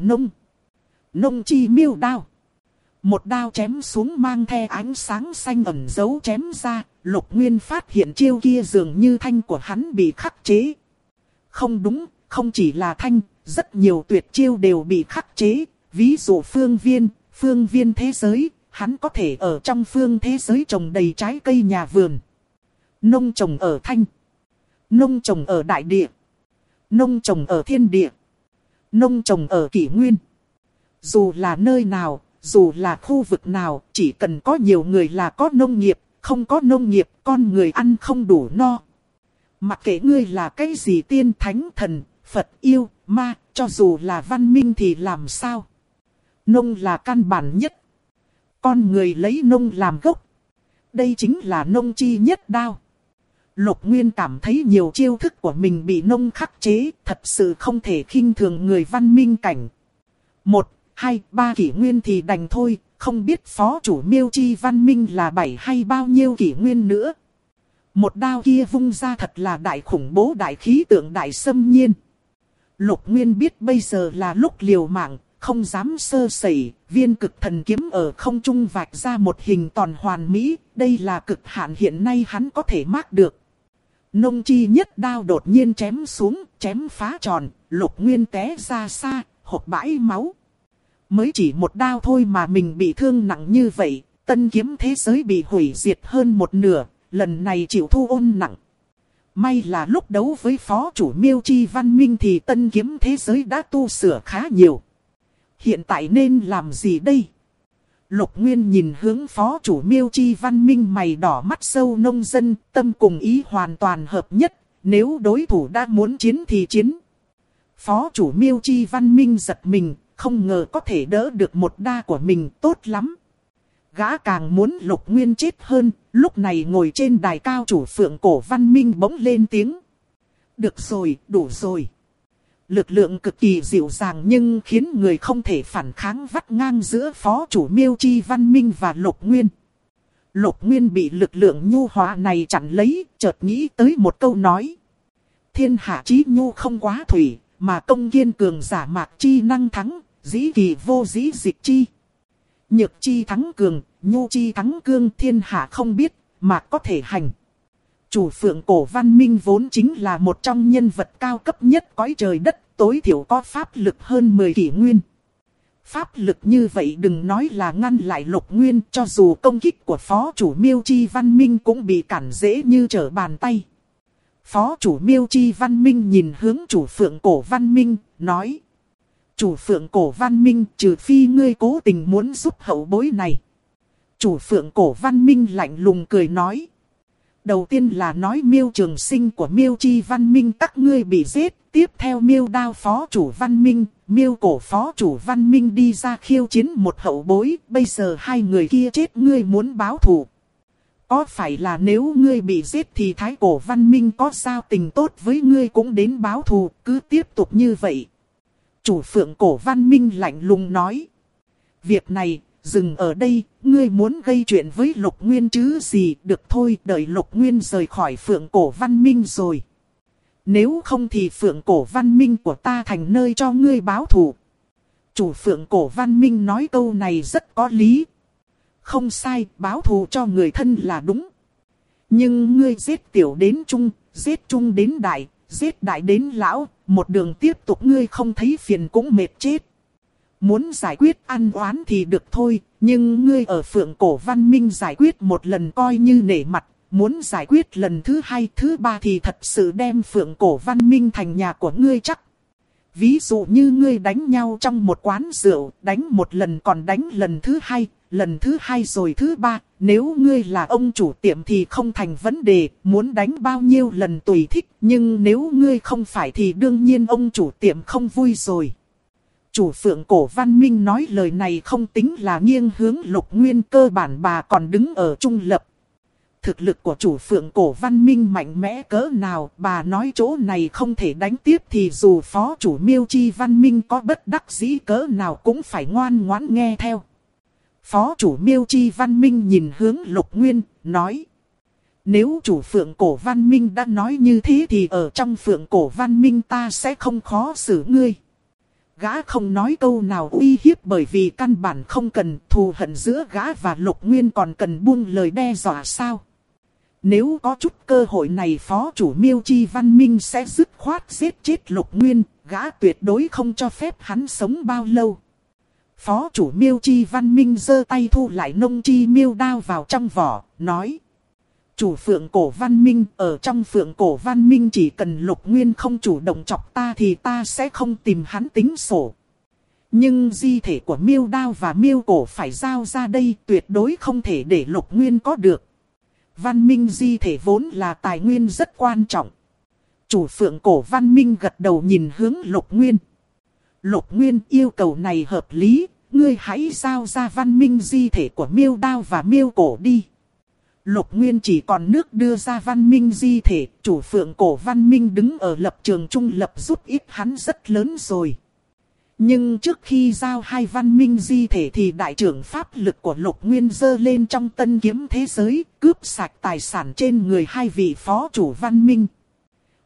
nông chi miêu đao. Một đao chém xuống mang theo ánh sáng xanh ẩn dấu chém ra. Lục Nguyên phát hiện chiêu kia dường như thanh của hắn bị khắc chế. Không đúng, không chỉ là thanh, rất nhiều tuyệt chiêu đều bị khắc chế. Ví dụ phương viên thế giới, hắn có thể ở trong phương thế giới trồng đầy trái cây nhà vườn. Nông trồng ở thanh, nông trồng ở đại địa, nông trồng ở thiên địa, nông trồng ở kỷ nguyên. Dù là nơi nào, dù là khu vực nào, chỉ cần có nhiều người là có nông nghiệp. Không có nông nghiệp, con người ăn không đủ no. Mặc kệ ngươi là cái gì tiên thánh thần, Phật yêu, ma, cho dù là văn minh thì làm sao? Nông là căn bản nhất. Con người lấy nông làm gốc. Đây chính là nông chi nhất đao. Lục Nguyên cảm thấy nhiều chiêu thức của mình bị nông khắc chế, thật sự không thể khinh thường người văn minh cảnh. 1, 2, 3 kỷ nguyên thì đành thôi. Không biết phó chủ miêu chi Văn Minh là 7 hay bao nhiêu kỷ nguyên nữa. Một đao kia vung ra thật là đại khủng bố, đại khí tượng, đại xâm nhiên. Lục Nguyên biết bây giờ là lúc liều mạng, không dám sơ sẩy, viên cực thần kiếm ở không trung vạch ra một hình tròn hoàn mỹ, đây là cực hạn hiện nay hắn có thể mác được. Nông chi nhất đao đột nhiên chém xuống, chém phá tròn, Lục Nguyên té ra xa, hộc bãi máu. Mới chỉ một đao thôi mà mình bị thương nặng như vậy, tân kiếm thế giới bị hủy diệt hơn một nửa, lần này chịu thu ôn nặng. May là lúc đấu với phó chủ Miêu Chi Văn Minh thì tân kiếm thế giới đã tu sửa khá nhiều. Hiện tại nên làm gì đây? Lục Nguyên nhìn hướng phó chủ Miêu Chi Văn Minh, mày đỏ mắt sâu nông dân, tâm cùng ý hoàn toàn hợp nhất, nếu đối thủ đã muốn chiến thì chiến. Phó chủ Miêu Chi Văn Minh giật mình, không ngờ có thể đỡ được một đa của mình, tốt lắm. Gã càng muốn Lục Nguyên chết hơn, lúc này ngồi trên đài cao chủ Phượng Cổ Văn Minh bỗng lên tiếng. Được rồi, đủ rồi. Lực lượng cực kỳ dịu dàng nhưng khiến người không thể phản kháng vắt ngang giữa phó chủ Miêu Chi Văn Minh và Lục Nguyên. Lục Nguyên bị lực lượng nhu hòa này chặn lấy, chợt nghĩ tới một câu nói. Thiên hạ chí nhu không quá thủy, mà công kiên cường giả mạc chi năng thắng, dĩ kỳ vô dĩ dịch chi. Nhược chi thắng cường, nhu chi thắng cương, thiên hạ không biết, mà có thể hành. Chủ Phượng Cổ Văn Minh vốn chính là một trong nhân vật cao cấp nhất cõi trời đất, tối thiểu có pháp lực hơn 10 kỷ nguyên. Pháp lực như vậy đừng nói là ngăn lại Lục Nguyên, cho dù công kích của phó chủ Miêu Chi Văn Minh cũng bị cản dễ như trở bàn tay. Phó chủ Miêu Chi Văn Minh nhìn hướng chủ Phượng Cổ Văn Minh, nói. Chủ Phượng Cổ Văn Minh, trừ phi ngươi cố tình muốn giúp hậu bối này. Chủ Phượng Cổ Văn Minh lạnh lùng cười nói. Đầu tiên là nói Miêu Trường Sinh của Miêu Chi Văn Minh các ngươi bị giết. Tiếp theo Miêu Đao phó chủ Văn Minh, Miêu Cổ phó chủ Văn Minh đi ra khiêu chiến một hậu bối. Bây giờ hai người kia chết, ngươi muốn báo thù. Có phải là nếu ngươi bị giết thì Thái Cổ Văn Minh có giao tình tốt với ngươi cũng đến báo thù, cứ tiếp tục như vậy. Chủ Phượng Cổ Văn Minh lạnh lùng nói. Việc này, dừng ở đây, ngươi muốn gây chuyện với Lục Nguyên chứ gì, được thôi, đợi Lục Nguyên rời khỏi Phượng Cổ Văn Minh rồi. Nếu không thì Phượng Cổ Văn Minh của ta thành nơi cho ngươi báo thù. Chủ Phượng Cổ Văn Minh nói câu này rất có lý. Không sai, báo thù cho người thân là đúng. Nhưng ngươi giết tiểu đến trung, giết trung đến đại, giết đại đến lão, một đường tiếp tục ngươi không thấy phiền cũng mệt chết. Muốn giải quyết ăn oán thì được thôi, nhưng ngươi ở Phượng Cổ Văn Minh giải quyết một lần coi như nể mặt. Muốn giải quyết lần thứ hai, thứ ba thì thật sự đem Phượng Cổ Văn Minh thành nhà của ngươi chắc. Ví dụ như ngươi đánh nhau trong một quán rượu, đánh một lần còn đánh lần thứ hai rồi thứ ba. Nếu ngươi là ông chủ tiệm thì không thành vấn đề, muốn đánh bao nhiêu lần tùy thích. Nhưng nếu ngươi không phải thì đương nhiên ông chủ tiệm không vui rồi. Chủ Phượng Cổ Văn Minh nói lời này không tính là nghiêng hướng Lục Nguyên, cơ bản bà còn đứng ở trung lập. Thực lực của chủ Phượng Cổ Văn Minh mạnh mẽ cỡ nào, bà nói chỗ này không thể đánh tiếp thì dù phó chủ Miêu Chi Văn Minh có bất đắc dĩ cỡ nào cũng phải ngoan ngoãn nghe theo. Phó chủ Miêu Chi Văn Minh nhìn hướng Lục Nguyên, nói. Nếu chủ Phượng Cổ Văn Minh đã nói như thế thì ở trong Phượng Cổ Văn Minh ta sẽ không khó xử ngươi. Gã không nói câu nào uy hiếp bởi vì căn bản không cần, thù hận giữa gã và Lục Nguyên còn cần buông lời đe dọa sao. Nếu có chút cơ hội này phó chủ Miêu Chi Văn Minh sẽ dứt khoát giết chết Lục Nguyên, gã tuyệt đối không cho phép hắn sống bao lâu. Phó chủ Miêu Chi Văn Minh giơ tay thu lại nông chi miêu đao vào trong vỏ, nói. Chủ Phượng Cổ Văn Minh, ở trong Phượng Cổ Văn Minh chỉ cần Lục Nguyên không chủ động chọc ta thì ta sẽ không tìm hắn tính sổ. Nhưng di thể của miêu đao và miêu cổ phải giao ra đây, tuyệt đối không thể để Lục Nguyên có được. Văn Minh di thể vốn là tài nguyên rất quan trọng. Chủ Phượng Cổ Văn Minh gật đầu nhìn hướng Lục Nguyên. Lục Nguyên, yêu cầu này hợp lý, ngươi hãy giao ra Văn Minh di thể của miêu đao và miêu cổ đi. Lục Nguyên chỉ còn nước đưa ra Văn Minh di thể, chủ Phượng Cổ Văn Minh đứng ở lập trường trung lập giúp ích hắn rất lớn rồi. Nhưng trước khi giao hai Văn Minh di thể thì đại trưởng pháp lực của Lục Nguyên giơ lên trong tân kiếm thế giới, cướp sạch tài sản trên người hai vị phó chủ Văn Minh.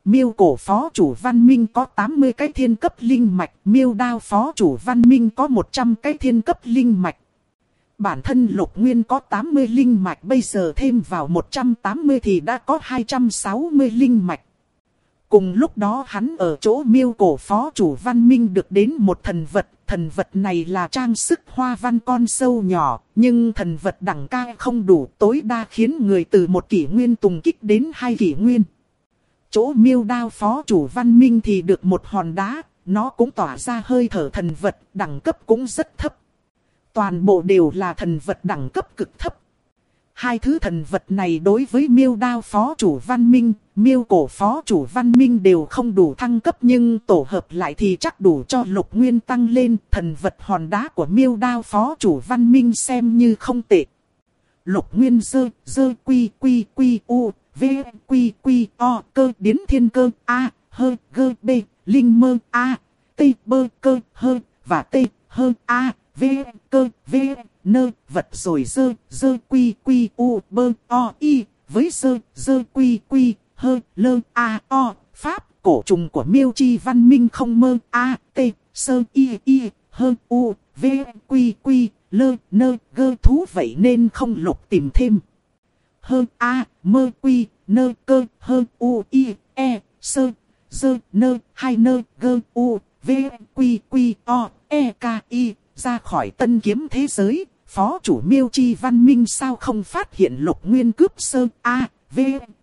Miêu cổ phó chủ văn minh có 80 cái thiên cấp linh mạch, miêu đao phó chủ văn minh có 100 cái thiên cấp linh mạch. Bản thân Lục Nguyên có 80 linh mạch, bây giờ thêm vào 180 thì đã có 260 linh mạch. Cùng lúc đó hắn ở chỗ miêu cổ phó chủ văn minh được đến một thần vật này là trang sức hoa văn con sâu nhỏ, nhưng thần vật đẳng ca không đủ, tối đa khiến người từ 1 kỷ nguyên tùng kích đến 2 kỷ nguyên. Chỗ miêu đao phó chủ văn minh thì được một hòn đá, nó cũng tỏa ra hơi thở thần vật, đẳng cấp cũng rất thấp. Toàn bộ đều là thần vật đẳng cấp cực thấp. Hai thứ thần vật này đối với miêu đao phó chủ văn minh, miêu cổ phó chủ văn minh đều không đủ thăng cấp, nhưng tổ hợp lại thì chắc đủ cho Lục Nguyên tăng lên. Thần vật hòn đá của miêu đao phó chủ văn minh xem như không tệ. Lục Nguyên dơ quy u v quy o cơ điến thiên cơ a hơ gơ b linh mơ a t bơ cơ hơ và t hơ a v cơ v nơ vật rồi dơ quy u bơ o y với dơ quy hơ lơ a o pháp cổ trùng của miêu chi văn minh không mơ a t sơ y hơ u v quy lơ nơ gơ thú, vậy nên không Lục tìm thêm. Hơ a mơ quy nơ cơ hơ u y e sơ dơ nơ hai nơ gơ u v quy o e k y. Ra khỏi tân kiếm thế giới, phó chủ miêu chi văn minh sao không phát hiện Lục Nguyên cướp sơ a v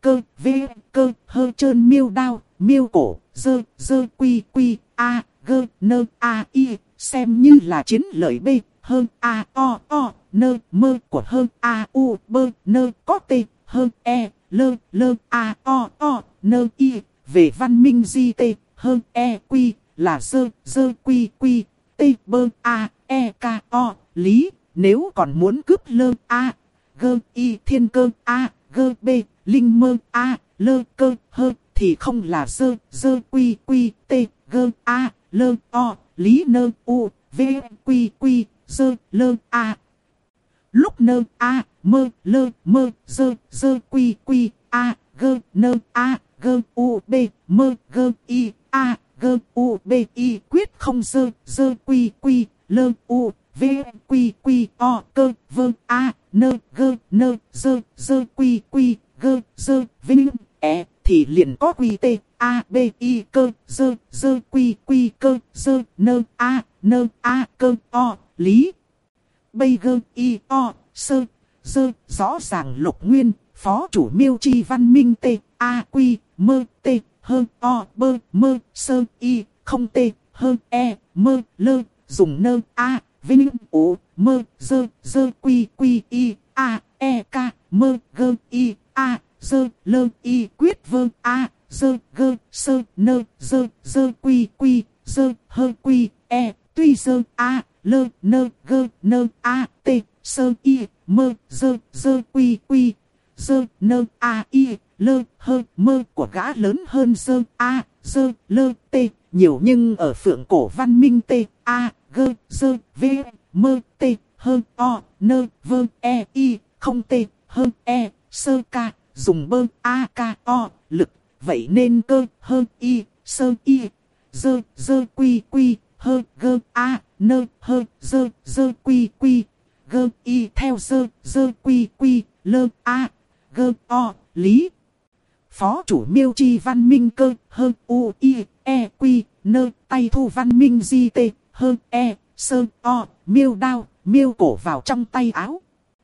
cơ hơ trơn miêu đao miêu cổ dơ quy a gơ nơ a y, xem như là chiến lợi b hơn a o nơ mơ của hơn a u bơ nơ có t hơn e lơ a o nơ y. Về văn minh di t hơn e quy là dơ quy t bơ a e k o lý. Nếu còn muốn cướp lơ a gơ y thiên cơ a gơ b linh mơ a lơ cơ hơ thì không là dơ quy t gơ a lơ o lý nơ u v quy dơ lơ a. Lúc nơ a mơ lơ mơ dơ quy a gơ nơ a gơ u b mơ gơ y a gơ u b y quyết không dơ quy lơ u v quy o cơ vơ a nơ gơ nơ dơ quy gơ dơ vinh e thì liền có quy t a b y cơ dơ quy cơ dơ nơ a cơ o lý. Bây gơ y o dơ rõ ràng Lục Nguyên phó chủ miêu chi văn minh t a quy mơ t hơn o bơ mơ sơ y không t hơn e mơ lơ dùng nơ a vinh ủ mơ dơ quy y a e k mơ gơ y a dơ lơ y quyết vơ a dơ gơ sơ nơ dơ quy dơ hơ quy e tuy dơ a lơ nơ gơ nơ a t sơ y mơ dơ quy dơ nơ a y lơ hơ mơ của gã lớn hơn dơ a dơ lơ t nhiều, nhưng ở phượng cổ văn minh t a gơ dơ v mơ t hơn o nơ vơ e y không t hơn e sơ ca dùng bơ a k o lực, vậy nên cơ hơn y sơ y dơ quy hơ gơ a nơ hơ dơ quy gơ y theo dơ quy lơ a gơ o lý. Phó chủ miêu chi văn minh cơ hơn u y e quy nơ tay thu văn minh di t hơn e sơ o miêu đao miêu cổ vào trong tay áo.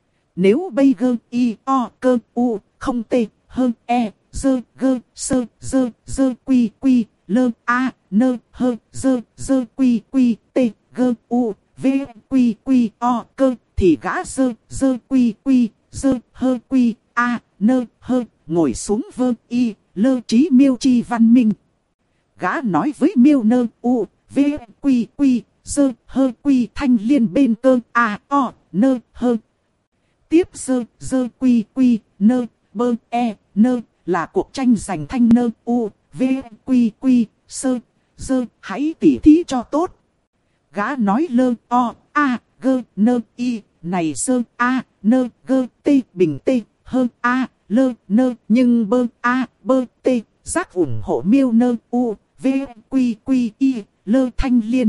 Nếu bây gơ y o cơ u không t hơn e dơ gơ sơ dơ quy lơ a nơ hơ dơ quy t gơ u v quy o cơ thì gã dơ quy dơ hơ quy a nơ hơ ngồi xuống vơ y lơ trí miêu chi văn minh. Gã nói với miêu nơ u v quy dơ hơ quy thanh liên bên cơ a o nơ hơ. Tiếp dơ quy nơ bơ e nơ là cuộc tranh giành thanh nơ u v quy sơ dơ hãy tỉ thí cho tốt. Gã nói lơ o a gơ nơ y này sơ a nơ gơ t bình t hơn a lơ nơ, nhưng bơ a bơ t giác ủng hộ miêu nơ u, v, quy quy y, lơ thanh liên.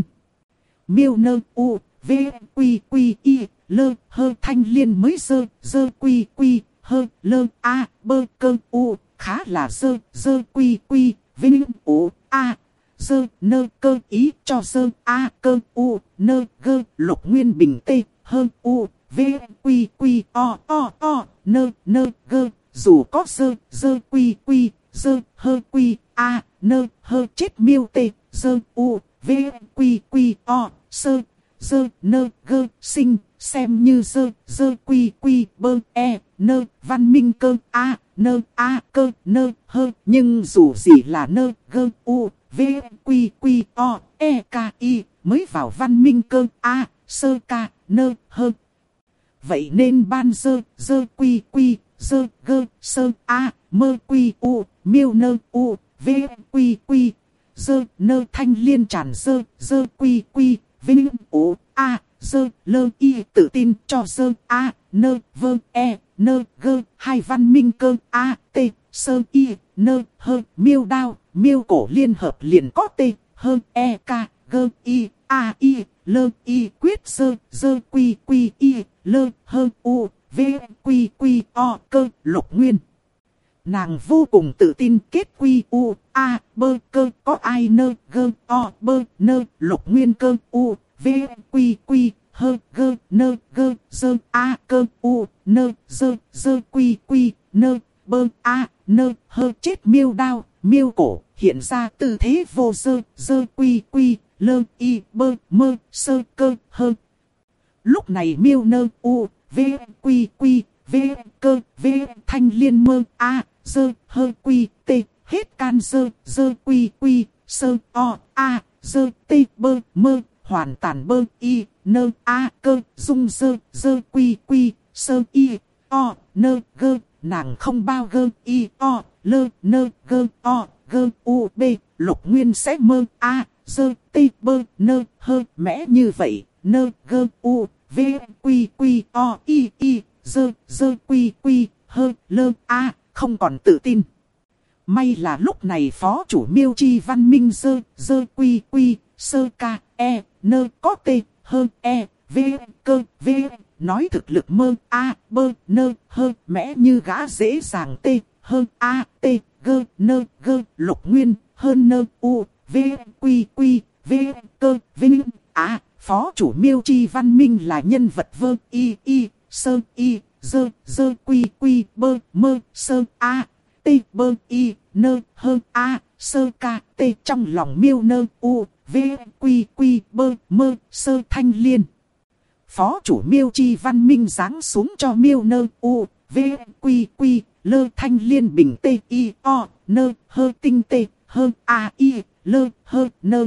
Miêu nơ u, v, quy quy y, lơ hơ thanh liên mới dơ quy quy, hơ lơ a, bơ cơ u, khá là dơ quy quy, vinh u, a. Dơ nơ cơ ý cho dơ a cơ u nơ gơ Lục Nguyên Bình tê hơn u v quy quy o nơ gơ. Dù có dơ quy quy dơ hơ quy a nơ hơ chết miêu tê dơ u v quy quy o sơ dơ nơ gơ sinh xem như dơ quy quy bơ e nơ văn minh cơ a nơ a cơ nơ hơ. Nhưng dù gì là nơ gơ u v quy quy o e k i mới vào văn minh cơ a sơ ca nơ hơ. Vậy nên ban dơ quy quy dơ gơ sơ a mơ quy u miêu nơ u v quy quy dơ nơ thanh liên tràn dơ quy quy vinh u a dơ lơ y tự tin cho dơ a nơ vơ e nơ gơ hai văn minh cơ a t sơ y nơ hơ miêu đao miêu cổ liên hợp liền có t hơ e k gơ y a y lơ y quyết dơ quy quy y lơ hơ u v quy quy o cơ Lục Nguyên. Nàng vô cùng tự tin kết quy u a bơ cơ có ai nơ gơ o bơ nơ Lục Nguyên cơ u v quy quy hơ gơ nơ gơ dơ a cơ u nơ dơ quy quy nơ bơ a nơ hơ chết miêu đao miêu cổ hiện ra tư thế vô dơ quy quy lơ y bơ mơ sơ cơ hơ. Lúc này miêu nơ u v quy quy v cơ v thanh liên mơ a dơ hơ quy t hết can dơ quy quy sơ o a dơ t bơ mơ hoàn tàn bơ y nơ a cơ dung dơ quy quy sơ y o nơ gơ. Nàng không bao gơ y o lơ nơ gơ o gơ u b Lục Nguyên sẽ mơ a dơ t bơ nơ hơ mẽ như vậy nơ gơ u v quy quy o y dơ quy quy hơ lơ a không còn tự tin. May là lúc này phó chủ miêu chi văn minh dơ quy quy sơ ca e nơ có t hơ e v cơ v nói thực lực mơ a bơ nơ hơ mẽ như gã dễ dàng t hơ a t gơ nơ gơ Lục Nguyên hơn nơ u v quy quy v cơ vinh a. Phó chủ miêu chi văn minh là nhân vật vơ y sơ y dơ quy quy bơ mơ sơ a t bơ y nơ hơ a sơ ca t trong lòng miêu nơ u v quy quy bơ mơ sơ thanh liên. Phó chủ miêu chi văn minh giáng xuống cho miêu nơ u v quy quy lơ thanh liên bình t i o nơ hơ tinh t hơ a i lơ hơ nơ.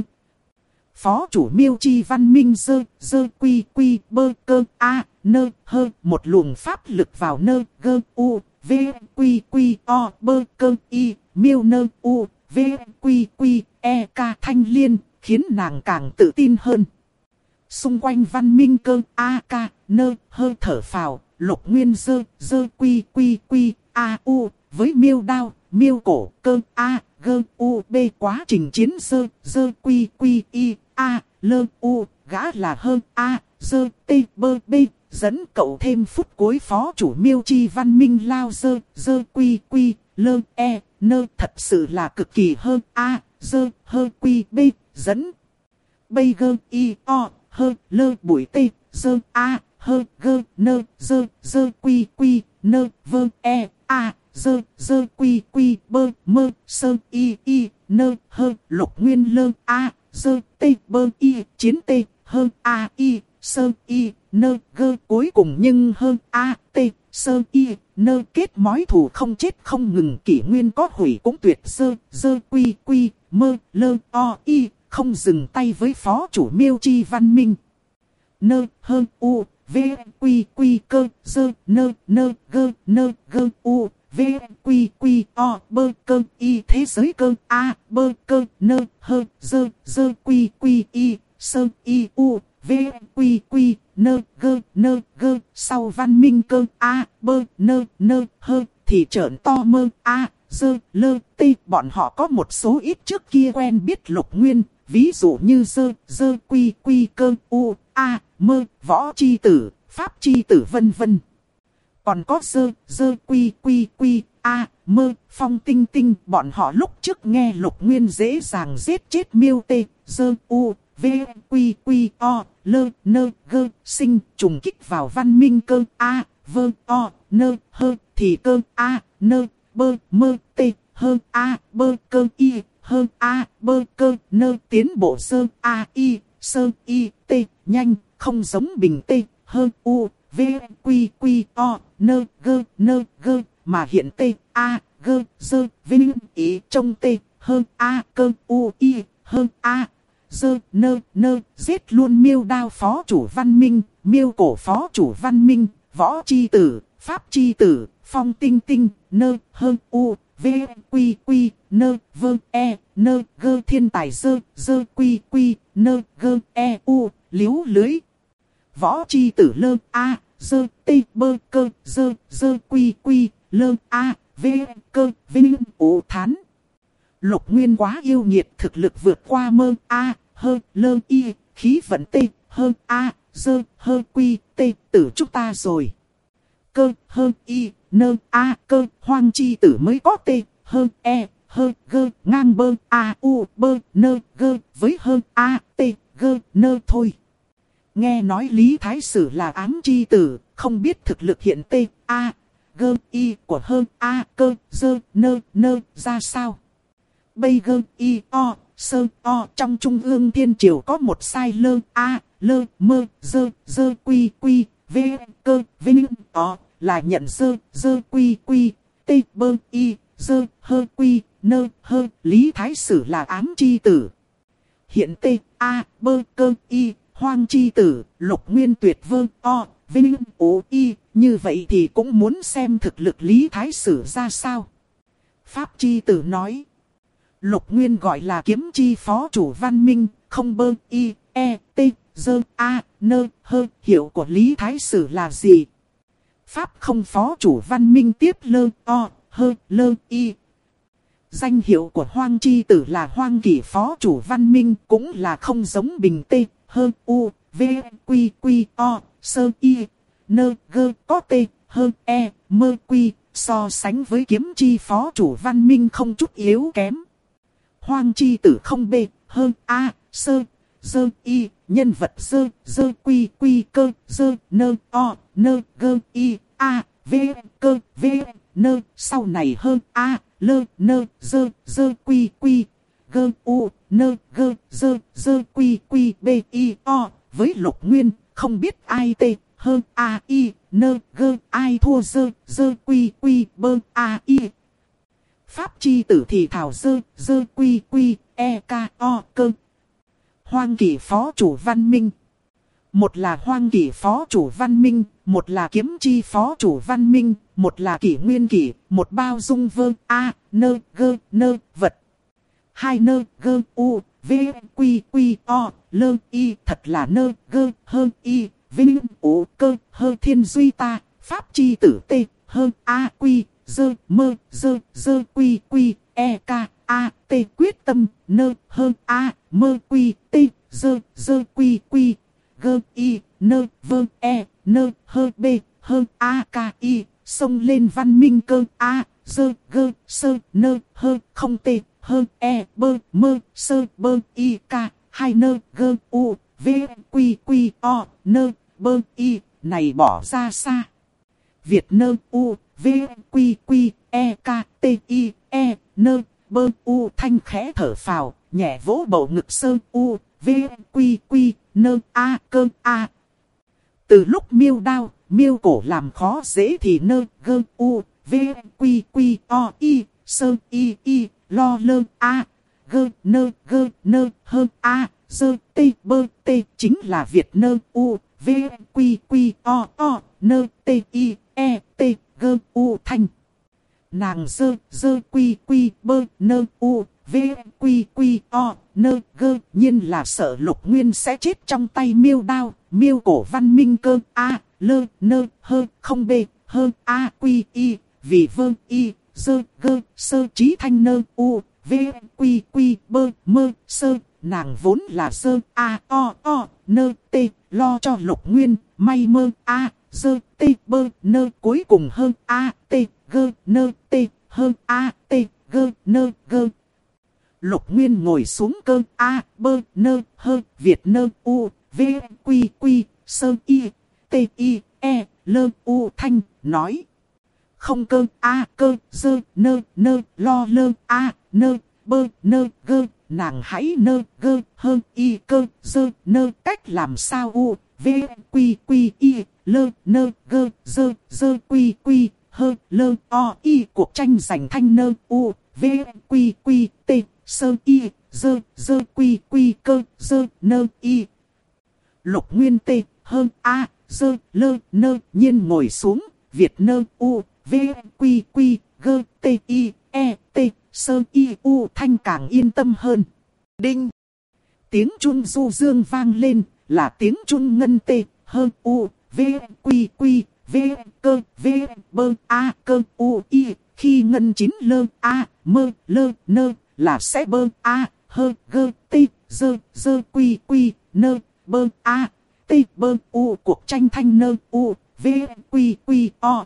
Phó chủ miêu chi văn minh dơ quy quy bơ cơ a nơ hơ một luồng pháp lực vào nơ gơ u v quy quy o bơ cơ y miêu nơ u v quy quy e k thanh liên khiến nàng càng tự tin hơn. Xung quanh văn minh cơ a k nơ hơ thở phào Lục Nguyên dơ quy quy quy a u với miêu đao miêu cổ cơ a gơ u b quá trình chiến dơ quy quy y a lơ u gã là hơn a dơ t bơ b dẫn cậu thêm phút cuối phó chủ miêu chi văn minh lao dơ quy quy lơ e nơ thật sự là cực kỳ hơn a dơ hơ quy b dẫn bây gơ y o hơ lơ bụi t dơ a hơ gơ nơ dơ quy quy nơ vơ e a dơ quy quy bơ mơ sơ y nơ hơ Lục Nguyên lơ a dơ t bơ y chiến t hơ a y sơ y nơ gơ cuối cùng nhưng hơ a t sơ y nơ kết mối thù không chết không ngừng kỷ nguyên có hủy cũng tuyệt dơ quy quy mơ lơ o y không dừng tay với phó chủ miêu chi văn minh. Nơ hơ u v quy quy cơ dơ nơ gơ u v quy quy o bơ cơ y thế giới cơ a bơ cơ nơ hơ dơ quy quy y sơ y u v quy quy nơ gơ sau văn minh cơ a bơ nơ hơ thì trợn to mơ a dơ, lơ, tê. Bọn họ có một số ít trước kia quen biết Lục Nguyên, ví dụ như dơ, quy, cơ, u, a, mơ, võ chi tử, pháp chi tử vân vân. Còn có dơ, quy, a, mơ, phong tinh tinh. Bọn họ lúc trước nghe Lục Nguyên dễ dàng giết chết miêu tê, dơ, u, v, quy, o, lơ, nơ, gơ, sinh, trùng kích vào văn minh cơ, a, vơ, o, nơ, hơ, thì cơ, a, nơ, bơ, mơ, tê, hơ, a, bơ, cơ, y, hơ, a, bơ, cơ, nơ, tiến bộ sơ, a, y, sơ, y, tê, nhanh, không giống bình tê, hơ, u, v, quy, o, nơ, gơ, mà hiện tê, a, gơ, dơ, vinh, ý, trông tê, hơ, a, cơ, u, y, hơ, a, dơ, nơ, giết luôn miêu đao phó chủ văn minh, miêu cổ phó chủ văn minh, võ chi tử, pháp chi tử, phong tinh tinh, nơ, hơ, u, v, quy, nơ, vơ, e, nơ, gơ thiên tài dơ, quy, nơ, gơ, e, u, liếu lưới. Võ chi tử lơ, a, dơ, tê, bơ, cơ, dơ, quy, lơ, a, v, cơ, vinh, ủ thán. Lục Nguyên quá yêu nghiệt, thực lực vượt qua mơ, a, hơ, lơ, y, khí vận tê, hơ, a, dơ, hơ, quy, tê, tử chúng ta rồi. Cơ, hơ, y, nơ, a, cơ, hoang chi tử mới có tê, hơ, e, hơ, gơ, ngang bơ, a, u, bơ, nơ, gơ, với hơ, a, tê, gơ, nơ thôi. Nghe nói Lý Thái Sử là ám chi tử, không biết thực lực hiện tê, a, gơ, y của hơ, a, cơ, dơ, nơ, ra sao. Bây gơ, y, o, sơ, o trong Trung ương Thiên Triều có một sai lơ, a, lơ, mơ, dơ, quy, v, cơ, vinh, o, là nhận dơ, quy, t, bơ, y, dơ, hơ, quy, nơ, hơ, Lý Thái Sử là ám chi tử. Hiện t, a, bơ, cơ, y, hoang chi tử, Lục Nguyên tuyệt vơ, o, vinh, ố, y, như vậy thì cũng muốn xem thực lực Lý Thái Sử ra sao. Pháp chi tử nói. Lục Nguyên gọi là kiếm chi phó chủ văn minh, không bơ, y, e, t, dơ, a, nơ, hơ, hiệu của Lý Thái Sử là gì? Pháp không phó chủ văn minh tiếp lơ, o, hơ, lơ, y. Danh hiệu của hoang chi tử là hoang kỷ phó chủ văn minh, cũng là không giống bình tê, hơ, u, v, quy, o, sơ, y, nơ, gơ, có tê, hơ, e, mơ, quy, so sánh với kiếm chi phó chủ văn minh không chút yếu kém. Hoang chi tử không b, hơn a, sơ, dơ, y, nhân vật dơ, quy, cơ, dơ, nơ, o, nơ, gơ, y, a, v, cơ, v, nơ, sau này hơn a, lơ, nơ, dơ, quy, gơ, u, nơ, gơ, dơ, quy, b, y, o, với Lục Nguyên, không biết ai tê, hơn a, y, nơ, gơ, ai thua dơ, quy, bơ, a, y. Pháp chi tử thì thảo dơ, quy, e, k, o, cơ. Hoang kỷ phó chủ văn minh. Một là hoang kỷ phó chủ văn minh, một là kiếm chi phó chủ văn minh, một là kỷ nguyên kỷ, một bao dung vơ, a, nơ, gơ, nơ, vật. Hai nơ, gơ, u, v, quy, o, lơ, y, thật là nơ, gơ, hơ, y, vinh, ủ, cơ, hơ thiên duy ta, pháp chi tử tê, hơ, a, quy, dơ, mơ, dơ, quy, e, k, a, t, quyết tâm, nơ, hơ, a, mơ, quy, t, dơ, quy, gơ, y, nơ, vơ, e, nơ, hơ, b, hơ, a, k, y, xông lên văn minh cơ, a, dơ, gơ, sơ, nơ, hơ, không t, hơ, e, bơ, mơ, sơ, bơ, y, k, hai nơ, gơ, u, v, quy, o, nơ, bơ, y, này bỏ ra xa. Việt nơ, u, v, quy, e, k, t, i, e, nơ, bơ, u, thanh khẽ thở phào, nhẹ vỗ bầu ngực sơ, u, v, quy, nơ, a, cơ, a. Từ lúc miêu đao, miêu cổ làm khó dễ thì nơ, gơ, u, v, quy, o, y, sơ, y, lo lơ, a, gơ, nơ, hơ, a, dơ, t, bơ, t, chính là Việt nơ, u, v, quy, o, nơ, t, i, e, t, gơ, u, thanh. Nàng dơ, quy, bơ, nơ, u, v, quy, o, nơ, gơ, nhiên là sợ Lục Nguyên sẽ chết trong tay miêu đao, miêu cổ văn minh cơ, a, lơ, nơ, hơ, không b, hơ, a, quy, y, vì vơ, y, dơ gơ sơ trí thanh nơ u v quy quy bơ mơ sơ. Nàng vốn là sơ a o nơ tê lo cho Lục Nguyên may mơ a dơ tê bơ nơ cuối cùng hơn a tê gơ nơ tê hơn a tê gơ nơ gơ. Lục Nguyên ngồi xuống cơ a bơ nơ hơ Việt nơ u v quy quy sơ y t i e lơ u thanh nói. Không cơ a cơ dơ nơ nơ lo lơ a nơ bơ nơ gơ. Nàng hãy nơ gơ hơn y cơ dơ nơ cách làm sao u v quy quy y lơ nơ gơ dơ dơ quy quy hơ lơ o y. Cuộc tranh giành thanh nơ u v quy quy t sơ y dơ dơ quy quy cơ dơ nơ y. Lục Nguyên t hơn a dơ lơ nơ nhiên ngồi xuống Việt nơ u v quy quy gơ t i e t sơ y u thanh càng yên tâm hơn. Đinh. Tiếng chun du dương vang lên là tiếng chun ngân t hơn u v quy quy v cơ v bơ a cơ u y. Khi ngân chín lơ a mơ lơ nơ là sẽ bơ a hơ gơ t dơ dơ quy quy nơ bơ a t bơ u. Cuộc tranh thanh nơ u v quy quy o.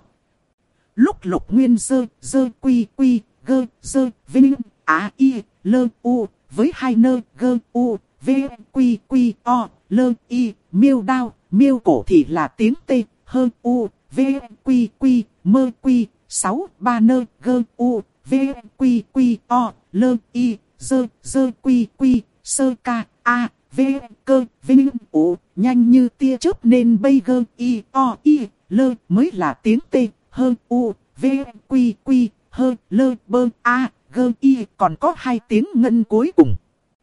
Lúc Lục Nguyên dơ dơ quy quy gơ dơ vinh á y lơ u với hai nơ gơ u v quy quy o lơ y. Miêu đao miêu cổ thì là tiếng t hơn u v quy quy mơ quy 6 3 nơ gơ u v quy quy o lơ y dơ dơ quy quy sơ ca a v cơ vinh u. Nhanh như tia chớp nên bây gơ y o y lơ mới là tiếng t hơn u v quy quy hơ lơ bơ a gơ y. Còn có hai tiếng ngân cuối cùng.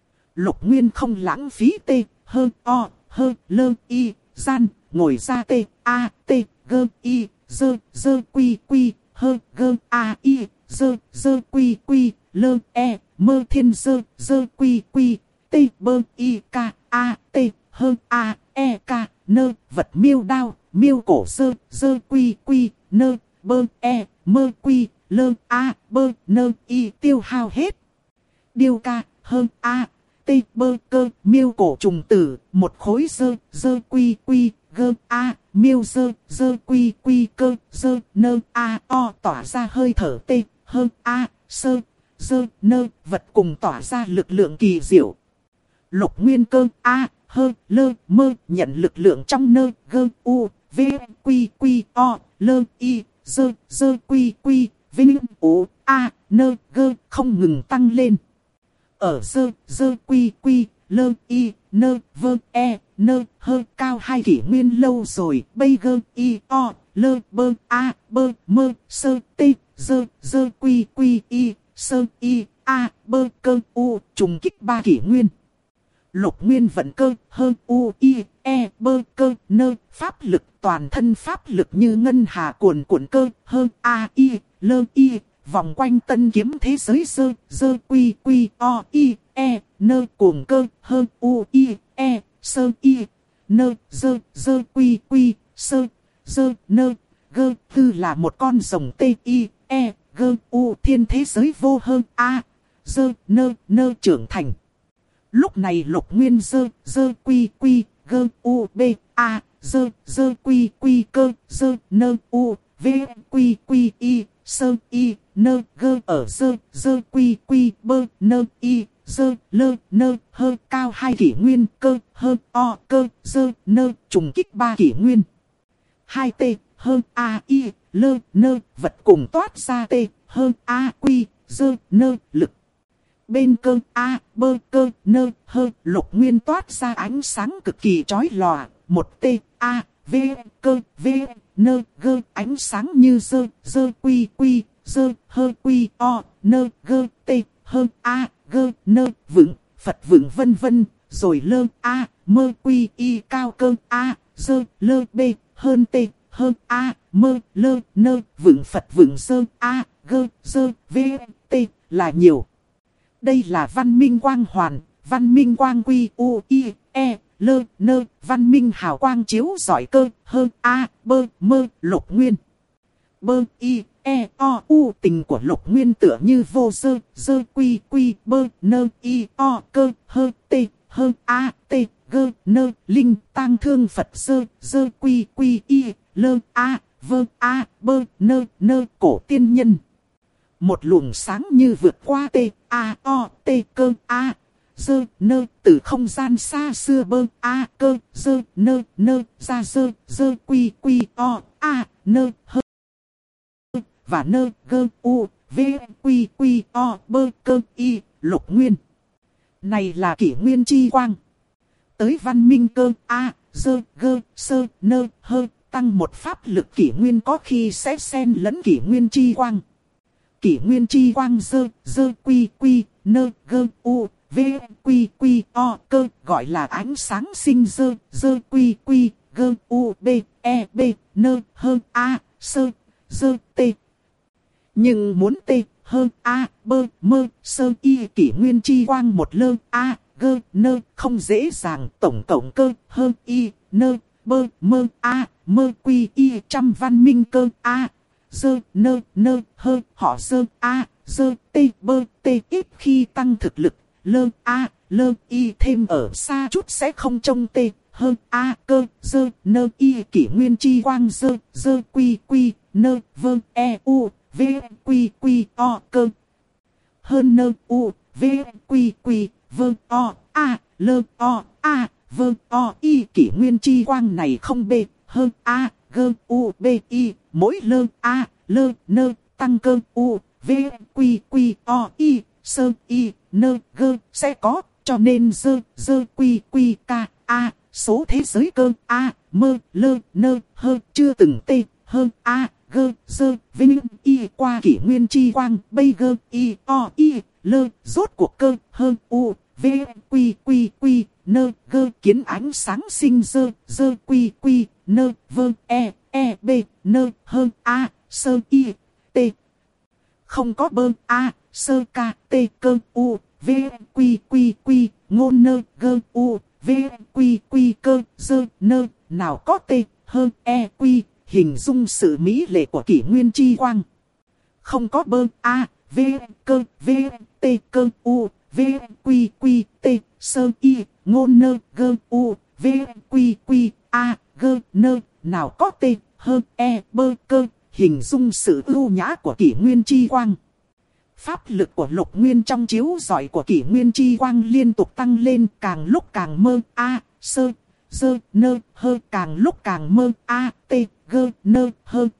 Lục Nguyên không lãng phí t hơ o hơ lơ y gian ngồi ra t a t gơ y dơ dơ quy quy hơ gơ a y dơ dơ quy quy lơ e mơ thiên dơ dơ quy quy t bơ y ca a t hơ a e ca nơ. Vật miêu đao miêu cổ dơ dơ quy quy nơ bơ e mơ quy lơ a bơ nơ y tiêu hao hết. Điêu ca hơn a t bơ cơ miêu cổ trùng tử một khối dơ dơ quy quy gơ a miêu dơ dơ quy quy cơ dơ nơ a o tỏa ra hơi thở t hơn a sơ dơ nơ vật cùng tỏa ra lực lượng kỳ diệu. Lục Nguyên cơ a hơ lơ mơ nhận lực lượng trong nơ gơ u v quy quy o lơ y dơ dơ quy quy vinh u a nơ gơ không ngừng tăng lên. Ở dơ dơ quy quy lơ y nơ vơ e nơ hơ cao hai kỷ nguyên lâu rồi. Bây gơ y o lơ bơ a bơ mơ sơ t dơ dơ quy quy y sơ y a bơ cơ u trùng kích 3 kỷ nguyên. Lục Nguyên vận cơ hơn u i e bơ cơ nơ pháp lực toàn thân pháp lực như ngân hà cuồn cuộn cơ hơn a i lơ y vòng quanh tân kiếm thế giới dơ dơ quy quy o i e nơ cuồng cơ hơn u i e sơ y nơ dơ dơ quy quy sơ dơ nơ gơ tư là một con rồng t i e gơ u thiên thế giới vô hơn a dơ nơ nơ trưởng thành. Lúc này Lục Nguyên dơ dơ quy quy gơ u b a dơ dơ quy quy cơ dơ nơ u v quy quy y sơ y nơ gơ ở dơ dơ quy quy bơ nơ y dơ lơ nơ hơ cao 2 kỷ nguyên cơ hơ o cơ dơ nơ trùng kích 3 kỷ nguyên. 2 t hơ a y lơ nơ vật cùng toát ra t hơ a quy dơ nơ lực. Bên cơ a bơ cơ nơ hơ Lục Nguyên toát ra ánh sáng cực kỳ chói lòa. Một t a v cơ v nơ gơ ánh sáng như dơ dơ quy quy dơ hơ quy o nơ gơ t hơ a gơ nơ vững Phật vững vân vân. Rồi lơ a mơ quy y cao cơ a dơ lơ b hơn t hơn a mơ lơ nơ vững Phật vững dơ a gơ dơ v t là nhiều. Đây là văn minh quang hoàn, văn minh quang quy u i e lơ nơ, văn minh hào quang chiếu rọi cơ hơn a bơ mơ Lục Nguyên. Bơ i tình của Lục Nguyên tựa như vô dơ quy quy bơ nơ y o cơ hơ tê hơ a tê gơ nơ linh tang thương Phật dơ quy quy y lơ a vơ a bơ nơ cổ tiên nhân. Một luồng sáng như vượt qua tê a o tê cơ a dơ nơ từ không gian xa xưa bơ a cơ dơ nơ ra dơ quy quy o a nơ hơ và nơ gơ u v quy quy o bơ cơ y Lục Nguyên. Này là kỷ nguyên chi quang. Tới văn minh cơ a dơ gơ sơ nơ hơ tăng một pháp lực kỷ nguyên có khi sẽ xen lẫn kỷ nguyên chi quang. Kỷ nguyên chi quang dơ quy quy nơ gơ u v quy quy o cơ gọi là ánh sáng sinh dơ quy quy gơ u b e b nơ hơ a sơ dơ t. Nhưng muốn t hơ a bơ mơ sơ y kỷ nguyên chi quang một lơ a gơ nơ không dễ dàng. Tổng cộng cơ hơ y nơ bơ mơ a mơ quy y trăm văn minh cơ a dơ nơ hơ họ dơ a dơ t bơ t ít khi tăng thực lực lơ a lơ y thêm ở xa chút sẽ không trông t hơ a cơ dơ nơ y kỷ nguyên chi quang dơ quy quy nơ vơ e u v quy quy o cơ hơn nơ u v quy quy vơ o a lơ o a vơ o y kỷ nguyên chi quang này không b hơn a gơ u b y mỗi lơ a lơ nơ tăng cơ u v quy quy o y sơ y nơ gơ sẽ có, cho nên dơ quy quy ca a số thế giới cơ a mơ lơ nơ hơ chưa từng t hơn a gơ dơ vinh y qua kỷ nguyên chi quang bây gơ y o y lơ rốt cuộc cơ hơn u v quy quy quy nơ gơ kiến ánh sáng sinh dơ quy quy nơ vơ e b nơ hơn a sơ y t không có bơ a sơ ca t cơ u v quy quy quy ngôn nơ gơ u v quy quy cơ dơ nơ nào có t hơn e quy hình dung sự mỹ lệ của kỷ nguyên chi quang. Không có bơ a v cơ v t cơ u v quy quy t sơ y ngôn nơ gơ u v quy quy a gơ nơ nào có t hơn e bơ cơ hình dung sự ưu nhã của kỷ nguyên chi quang. Pháp lực của Lục Nguyên trong chiếu rọi của kỷ nguyên chi quang liên tục tăng lên, càng lúc càng mơ a sơ dơ nơ hơ càng lúc càng mơ a t gơ nơ hơ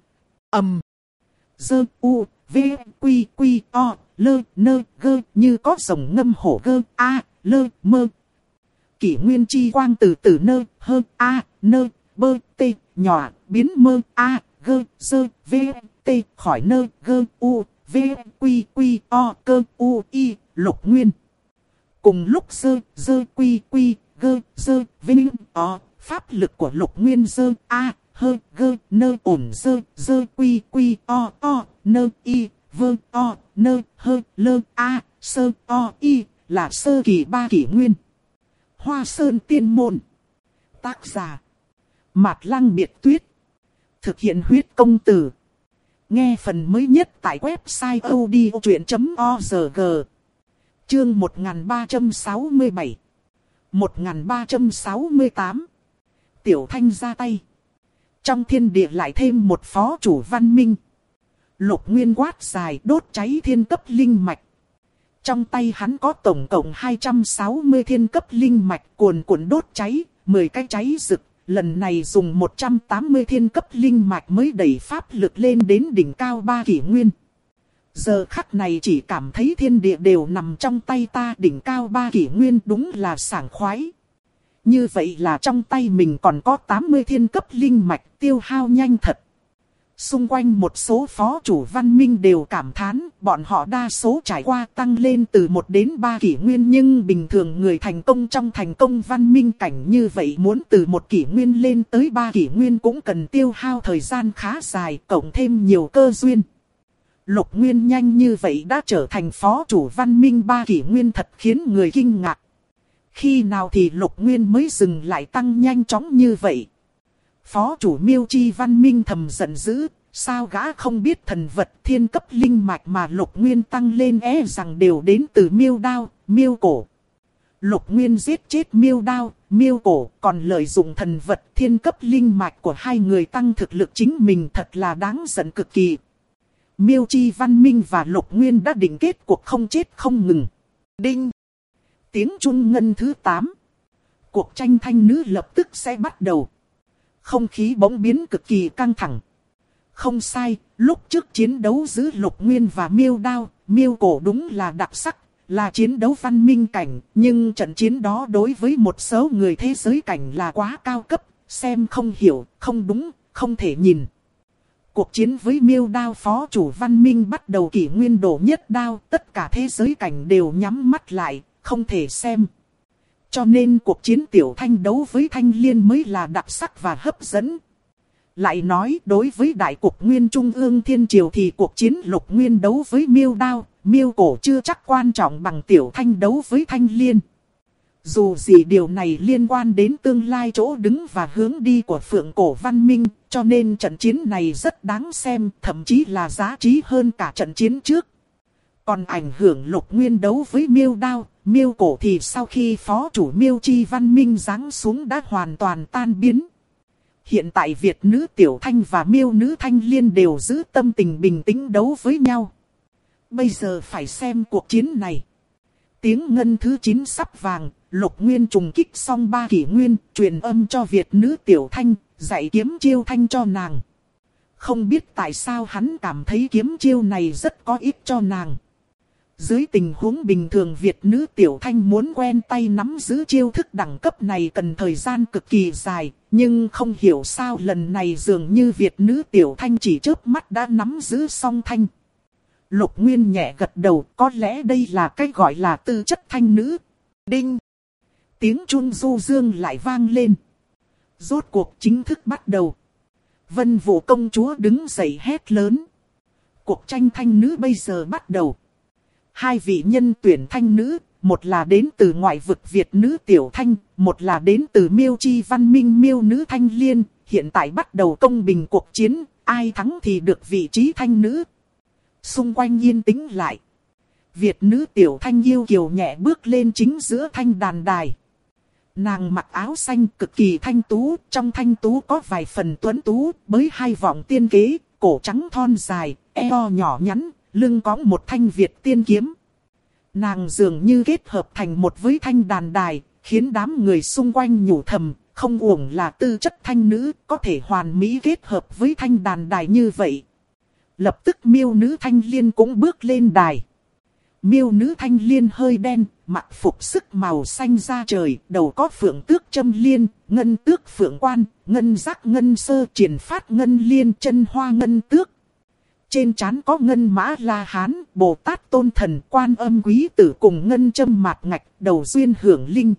dơ u v quy quy o lơ nơ gơ như có rồng ngâm hổ gơ a lơ mơ. Kỷ nguyên chi quang từ từ nơ hơ a nơ bơ t nhỏ biến mơ a gơ dơ v t khỏi nơ gơ u v quy quy o cơ u y Lục Nguyên. Cùng lúc dơ quy quy gơ dơ vinh o pháp lực của Lục Nguyên dơ a hơ gơ nơ ổn dơ quy quy o nơ y vơ o nơ hơ lơ a sơ o y là sơ kỳ 3 kỷ nguyên. Hoa Sơn Tiên Môn. Tác giả Mạt Lăng Biệt Tuyết. Thực hiện huyết công từ. Nghe phần mới nhất tại website odchuyện.org. Chương 1367 1368. Tiểu Thanh ra tay. Trong thiên địa lại thêm một phó chủ văn minh. Lục Nguyên quát dài đốt cháy thiên cấp linh mạch. Trong tay hắn có tổng cộng 260 thiên cấp linh mạch cuồn cuộn đốt cháy, 10 cái cháy rực. Lần này dùng 180 thiên cấp linh mạch mới đẩy pháp lực lên đến đỉnh cao 3 kỷ nguyên. Giờ khắc này chỉ cảm thấy thiên địa đều nằm trong tay ta, đỉnh cao 3 kỷ nguyên đúng là sảng khoái. Như vậy là trong tay mình còn có 80 thiên cấp linh mạch, tiêu hao nhanh thật. Xung quanh một số phó chủ văn minh đều cảm thán, bọn họ đa số trải qua tăng lên từ 1 đến 3 kỷ nguyên, nhưng bình thường người thành công trong thành công văn minh cảnh như vậy muốn từ 1 kỷ nguyên lên tới 3 kỷ nguyên cũng cần tiêu hao thời gian khá dài, cộng thêm nhiều cơ duyên. Lục Nguyên nhanh như vậy đã trở thành phó chủ văn minh 3 kỷ nguyên thật khiến người kinh ngạc. Khi nào thì Lục Nguyên mới dừng lại tăng nhanh chóng như vậy? Phó chủ Miêu Chi văn minh thầm giận dữ, Sao gã không biết thần vật thiên cấp linh mạch mà Lục Nguyên tăng lên rằng đều đến từ miêu đao, miêu cổ. Lục Nguyên giết chết miêu đao, miêu cổ, còn lợi dụng thần vật thiên cấp linh mạch của hai người tăng thực lực chính mình, thật là đáng giận cực kỳ. Miêu Chi Văn Minh và Lục Nguyên đã định kết cuộc không chết không ngừng. Đinh! Tiếng chuông ngân thứ 8. Cuộc tranh thanh nữ lập tức sẽ bắt đầu. Không khí bỗng biến cực kỳ căng thẳng. Không sai, lúc trước chiến đấu giữa Lục Nguyên và miêu đao, miêu cổ đúng là đặc sắc, là chiến đấu văn minh cảnh. Nhưng trận chiến đó đối với một số người thế giới cảnh là quá cao cấp, xem không hiểu, không đúng, không thể nhìn. Cuộc chiến với miêu đao phó chủ văn minh bắt đầu kỷ nguyên độ nhất đao, tất cả thế giới cảnh đều nhắm mắt lại, không thể xem. Cho nên cuộc chiến Tiểu Thanh đấu với Thanh Liên mới là đặc sắc và hấp dẫn. Lại nói đối với đại cục nguyên trung ương thiên triều thì cuộc chiến Lục Nguyên đấu với miêu đao, miêu cổ chưa chắc quan trọng bằng Tiểu Thanh đấu với Thanh Liên. Dù gì điều này liên quan đến tương lai chỗ đứng và hướng đi của Phượng Cổ Văn Minh, cho nên trận chiến này rất đáng xem, thậm chí là giá trị hơn cả trận chiến trước. Còn ảnh hưởng Lục Nguyên đấu với miêu đao, miêu cổ thì sau khi phó chủ Miêu Chi Văn Minh giáng xuống đã hoàn toàn tan biến. Hiện tại Việt nữ Tiểu Thanh và miêu nữ Thanh Liên đều giữ tâm tình bình tĩnh đấu với nhau. Bây giờ phải xem cuộc chiến này. Tiếng ngân thứ 9 sắp vàng, Lục Nguyên trùng kích xong 3 kỷ nguyên, truyền âm cho Việt nữ Tiểu Thanh, dạy kiếm chiêu thanh cho nàng. Không biết tại sao hắn cảm thấy kiếm chiêu này rất có ích cho nàng. Dưới tình huống bình thường Việt nữ Tiểu Thanh muốn quen tay nắm giữ chiêu thức đẳng cấp này cần thời gian cực kỳ dài, nhưng không hiểu sao lần này dường như Việt nữ Tiểu Thanh chỉ chớp mắt đã nắm giữ song thanh. Lục Nguyên nhẹ gật đầu, có lẽ đây là cái gọi là tư chất thanh nữ. Đinh! Tiếng chuông du dương lại vang lên. Rốt cuộc chính thức bắt đầu. Vân Vũ công chúa đứng dậy hét lớn. Cuộc tranh thanh nữ bây giờ bắt đầu. Hai vị nhân tuyển thanh nữ, một là đến từ ngoại vực Việt nữ Tiểu Thanh, một là đến từ Miêu Chi Văn Minh miêu nữ Thanh Liên. Hiện tại bắt đầu công bình cuộc chiến, ai thắng thì được vị trí thanh nữ. Xung quanh yên tĩnh lại. Việt nữ Tiểu Thanh yêu kiều nhẹ bước lên chính giữa thanh đàn đài. Nàng mặc áo xanh cực kỳ thanh tú, trong thanh tú có vài phần tuấn tú, với hai vòng tiên kế, cổ trắng thon dài, eo nhỏ nhắn, lưng cõng một thanh Việt tiên kiếm. Nàng dường như kết hợp thành một với thanh đàn đài, khiến đám người xung quanh nhủ thầm, không uổng là tư chất thanh nữ, có thể hoàn mỹ kết hợp với thanh đàn đài như vậy. Lập tức miêu nữ Thanh Liên cũng bước lên đài. Miêu nữ Thanh Liên hơi đen, mặc phục sức màu xanh da trời, đầu có phượng tước châm liên, ngân tước phượng quan, ngân giác ngân sơ, triển phát ngân liên, chân hoa ngân tước. Trên trán có ngân mã La Hán, Bồ Tát Tôn Thần, Quan Âm Quý Tử cùng ngân châm mạt ngạch, đầu duyên hưởng linh.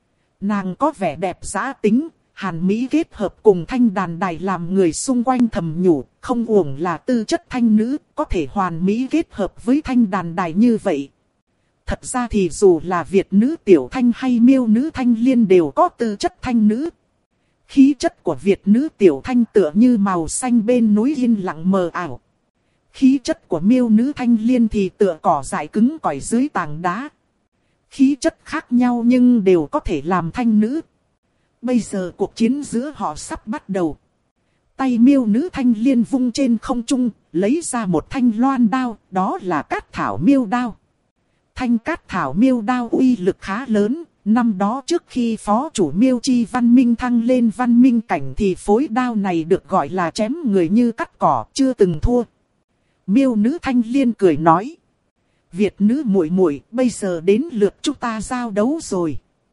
Nàng có vẻ đẹp dã tính, hàn mỹ kết hợp cùng thanh đàn đài làm người xung quanh thầm nhủ, không uổng là tư chất thanh nữ, có thể hoàn mỹ kết hợp với thanh đàn đài như vậy. Thật ra thì dù là Việt nữ Tiểu Thanh hay miêu nữ Thanh Liên đều có tư chất thanh nữ. Khí chất của Việt nữ Tiểu Thanh tựa như màu xanh bên núi yên lặng mờ ảo. Khí chất của miêu nữ Thanh Liên thì tựa cỏ dại cứng cỏi dưới tảng đá. Khí chất khác nhau nhưng đều có thể làm thanh nữ. Bây giờ cuộc chiến giữa họ sắp bắt đầu. Tay miêu nữ Thanh Liên vung trên không trung, lấy ra một thanh loan đao, đó là cát thảo miêu đao. Thanh cát thảo miêu đao uy lực khá lớn, năm đó trước khi phó chủ Miêu Chi Văn Minh thăng lên văn minh cảnh thì phối đao này được gọi là chém người như cắt cỏ, chưa từng thua. Miêu nữ Thanh Liên cười nói. Việt nữ muội muội, bây giờ đến lượt chúng ta giao đấu rồi.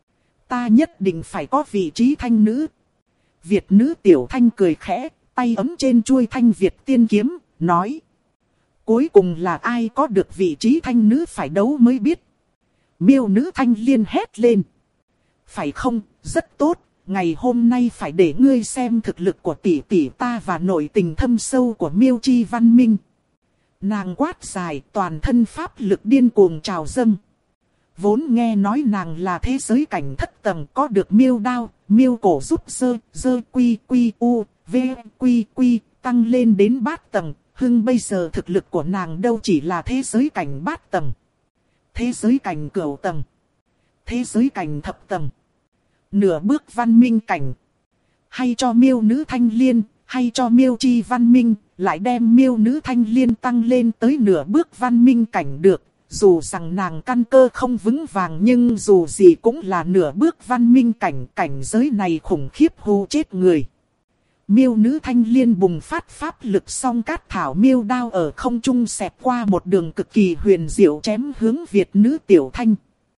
Ta nhất định phải có vị trí thanh nữ. Việt nữ Tiểu Thanh cười khẽ, tay ấm trên chuôi thanh Việt tiên kiếm, nói. Cuối cùng là ai có được vị trí thanh nữ phải đấu mới biết. Miêu nữ Thanh Liên hét lên. Phải không, rất tốt, ngày hôm nay phải để ngươi xem thực lực của tỷ tỷ ta và nội tình thâm sâu của Miêu Chi Văn Minh. Nàng quát dài, toàn thân pháp lực điên cuồng trào dâng. Vốn nghe nói nàng là thế giới cảnh thất tầng, có được miêu đao, miêu cổ giúp dơ quy quy u, v quy quy, tăng lên đến bát tầng, Hưng bây giờ thực lực của nàng đâu chỉ là thế giới cảnh bát tầng, thế giới cảnh cửu tầng, thế giới cảnh thập tầng, nửa bước văn minh cảnh. Hay cho miêu nữ thanh liên, hay cho miêu chi văn minh, lại đem miêu nữ thanh liên tăng lên tới nửa bước văn minh cảnh được. Dù rằng nàng căn cơ không vững vàng nhưng dù gì cũng là nửa bước văn minh cảnh, cảnh giới này khủng khiếp hù chết người. Miêu nữ thanh liên bùng phát pháp lực, song cát thảo miêu đao ở không trung xẹt qua một đường cực kỳ huyền diệu chém hướng Việt nữ Tiểu Thanh.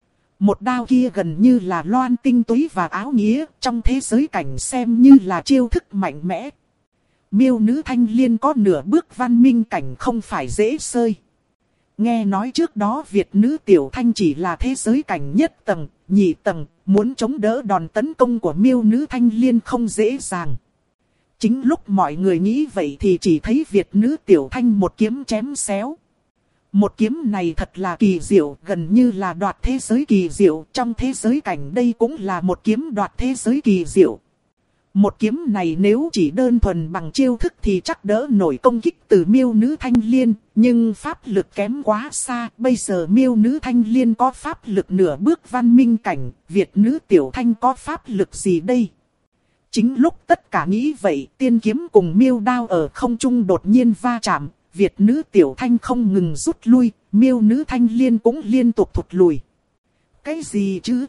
Một đao kia gần như là loan tinh túy và áo nghĩa, trong thế giới cảnh xem như là chiêu thức mạnh mẽ. Miêu nữ thanh liên có nửa bước văn minh cảnh không phải dễ sơi. Nghe nói trước đó Việt nữ Tiểu Thanh chỉ là thế giới cảnh nhất tầng, nhị tầng, muốn chống đỡ đòn tấn công của miêu nữ thanh liên không dễ dàng. Chính lúc mọi người nghĩ vậy thì chỉ thấy Việt nữ Tiểu Thanh một kiếm chém xéo. Một kiếm này thật là kỳ diệu, gần như là đoạt thế giới kỳ diệu, trong thế giới cảnh đây cũng là một kiếm đoạt thế giới kỳ diệu. Một kiếm này nếu chỉ đơn thuần bằng chiêu thức thì chắc đỡ nổi công kích từ miêu nữ thanh liên, nhưng pháp lực kém quá xa. Bây giờ miêu nữ thanh liên có pháp lực nửa bước văn minh cảnh, Việt nữ Tiểu Thanh có pháp lực gì đây? Chính lúc tất cả nghĩ vậy, tiên kiếm cùng miêu đao ở không trung đột nhiên va chạm, Việt nữ Tiểu Thanh không ngừng rút lui, miêu nữ thanh liên cũng liên tục thụt lùi. Cái gì chứ?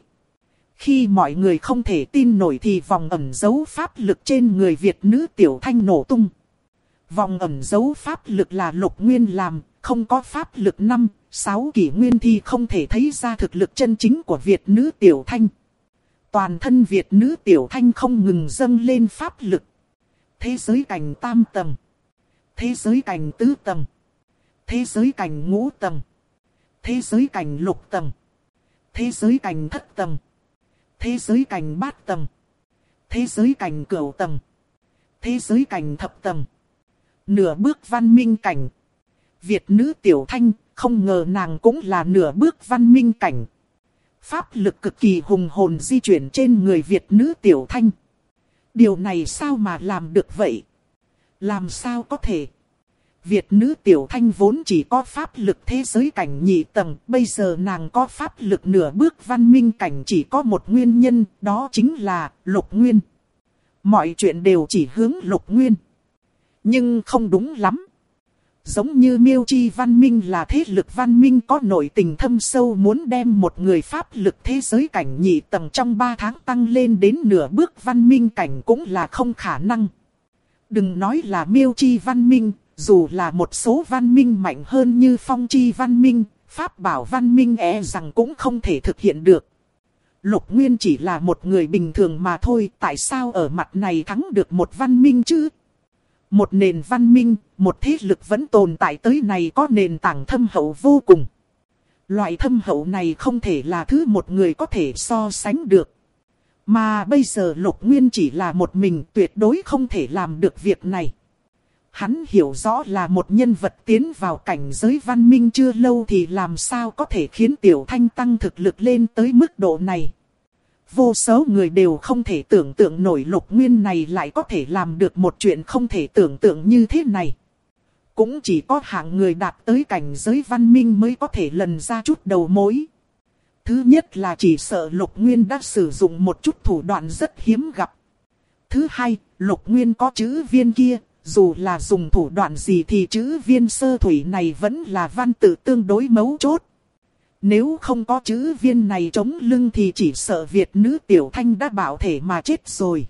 Khi mọi người không thể tin nổi thì vòng ẩn dấu pháp lực trên người Việt nữ Tiểu Thanh nổ tung. Vòng ẩn dấu pháp lực là Lục Nguyên làm, không có pháp lực 5-6 kỷ nguyên thì không thể thấy ra thực lực chân chính của Việt nữ Tiểu Thanh. Toàn thân Việt nữ Tiểu Thanh không ngừng dâng lên pháp lực. Thế giới cảnh tam tầng, thế giới cảnh tứ tầng, thế giới cảnh ngũ tầng, thế giới cảnh lục tầng, thế giới cảnh thất tầng, thế giới cảnh bát tầng, thế giới cảnh cửu tầng, thế giới cảnh thập tầng, nửa bước văn minh cảnh. Việt nữ Tiểu Thanh, không ngờ nàng cũng là nửa bước văn minh cảnh. Pháp lực cực kỳ hùng hồn di chuyển trên người Việt nữ Tiểu Thanh. Điều này sao mà làm được vậy? Làm sao có thể? Việt nữ Tiểu Thanh vốn chỉ có pháp lực thế giới cảnh nhị tầng, bây giờ nàng có pháp lực nửa bước văn minh cảnh chỉ có một nguyên nhân, đó chính là Lục Nguyên. Mọi chuyện đều chỉ hướng Lục Nguyên. Nhưng không đúng lắm. Giống như Miêu Chi văn minh là thế lực văn minh có nội tình thâm sâu, muốn đem một người pháp lực thế giới cảnh nhị tầng trong 3 tháng tăng lên đến nửa bước văn minh cảnh cũng là không khả năng. Đừng nói là Miêu Chi văn minh, dù là một số văn minh mạnh hơn như Phong Chi văn minh, Pháp Bảo văn minh rằng cũng không thể thực hiện được. Lục Nguyên chỉ là một người bình thường mà thôi, tại sao ở mặt này thắng được một văn minh chứ? Một nền văn minh, một thế lực vẫn tồn tại tới này có nền tảng thâm hậu vô cùng. Loại thâm hậu này không thể là thứ một người có thể so sánh được. Mà bây giờ Lục Nguyên chỉ là một mình, tuyệt đối không thể làm được việc này. Hắn hiểu rõ là một nhân vật tiến vào cảnh giới văn minh chưa lâu thì làm sao có thể khiến Tiểu Thanh tăng thực lực lên tới mức độ này. Vô số người đều không thể tưởng tượng nổi Lục Nguyên này lại có thể làm được một chuyện không thể tưởng tượng như thế này. Cũng chỉ có hạng người đạt tới cảnh giới văn minh mới có thể lần ra chút đầu mối. Thứ nhất là chỉ sợ Lục Nguyên đã sử dụng một chút thủ đoạn rất hiếm gặp. Thứ hai, Lục Nguyên có chữ viên kia, dù là dùng thủ đoạn gì thì chữ viên sơ thủy này vẫn là văn tự tương đối mấu chốt. Nếu không có chữ viên này chống lưng thì chỉ sợ Việt nữ Tiểu Thanh đã bạo thể mà chết rồi.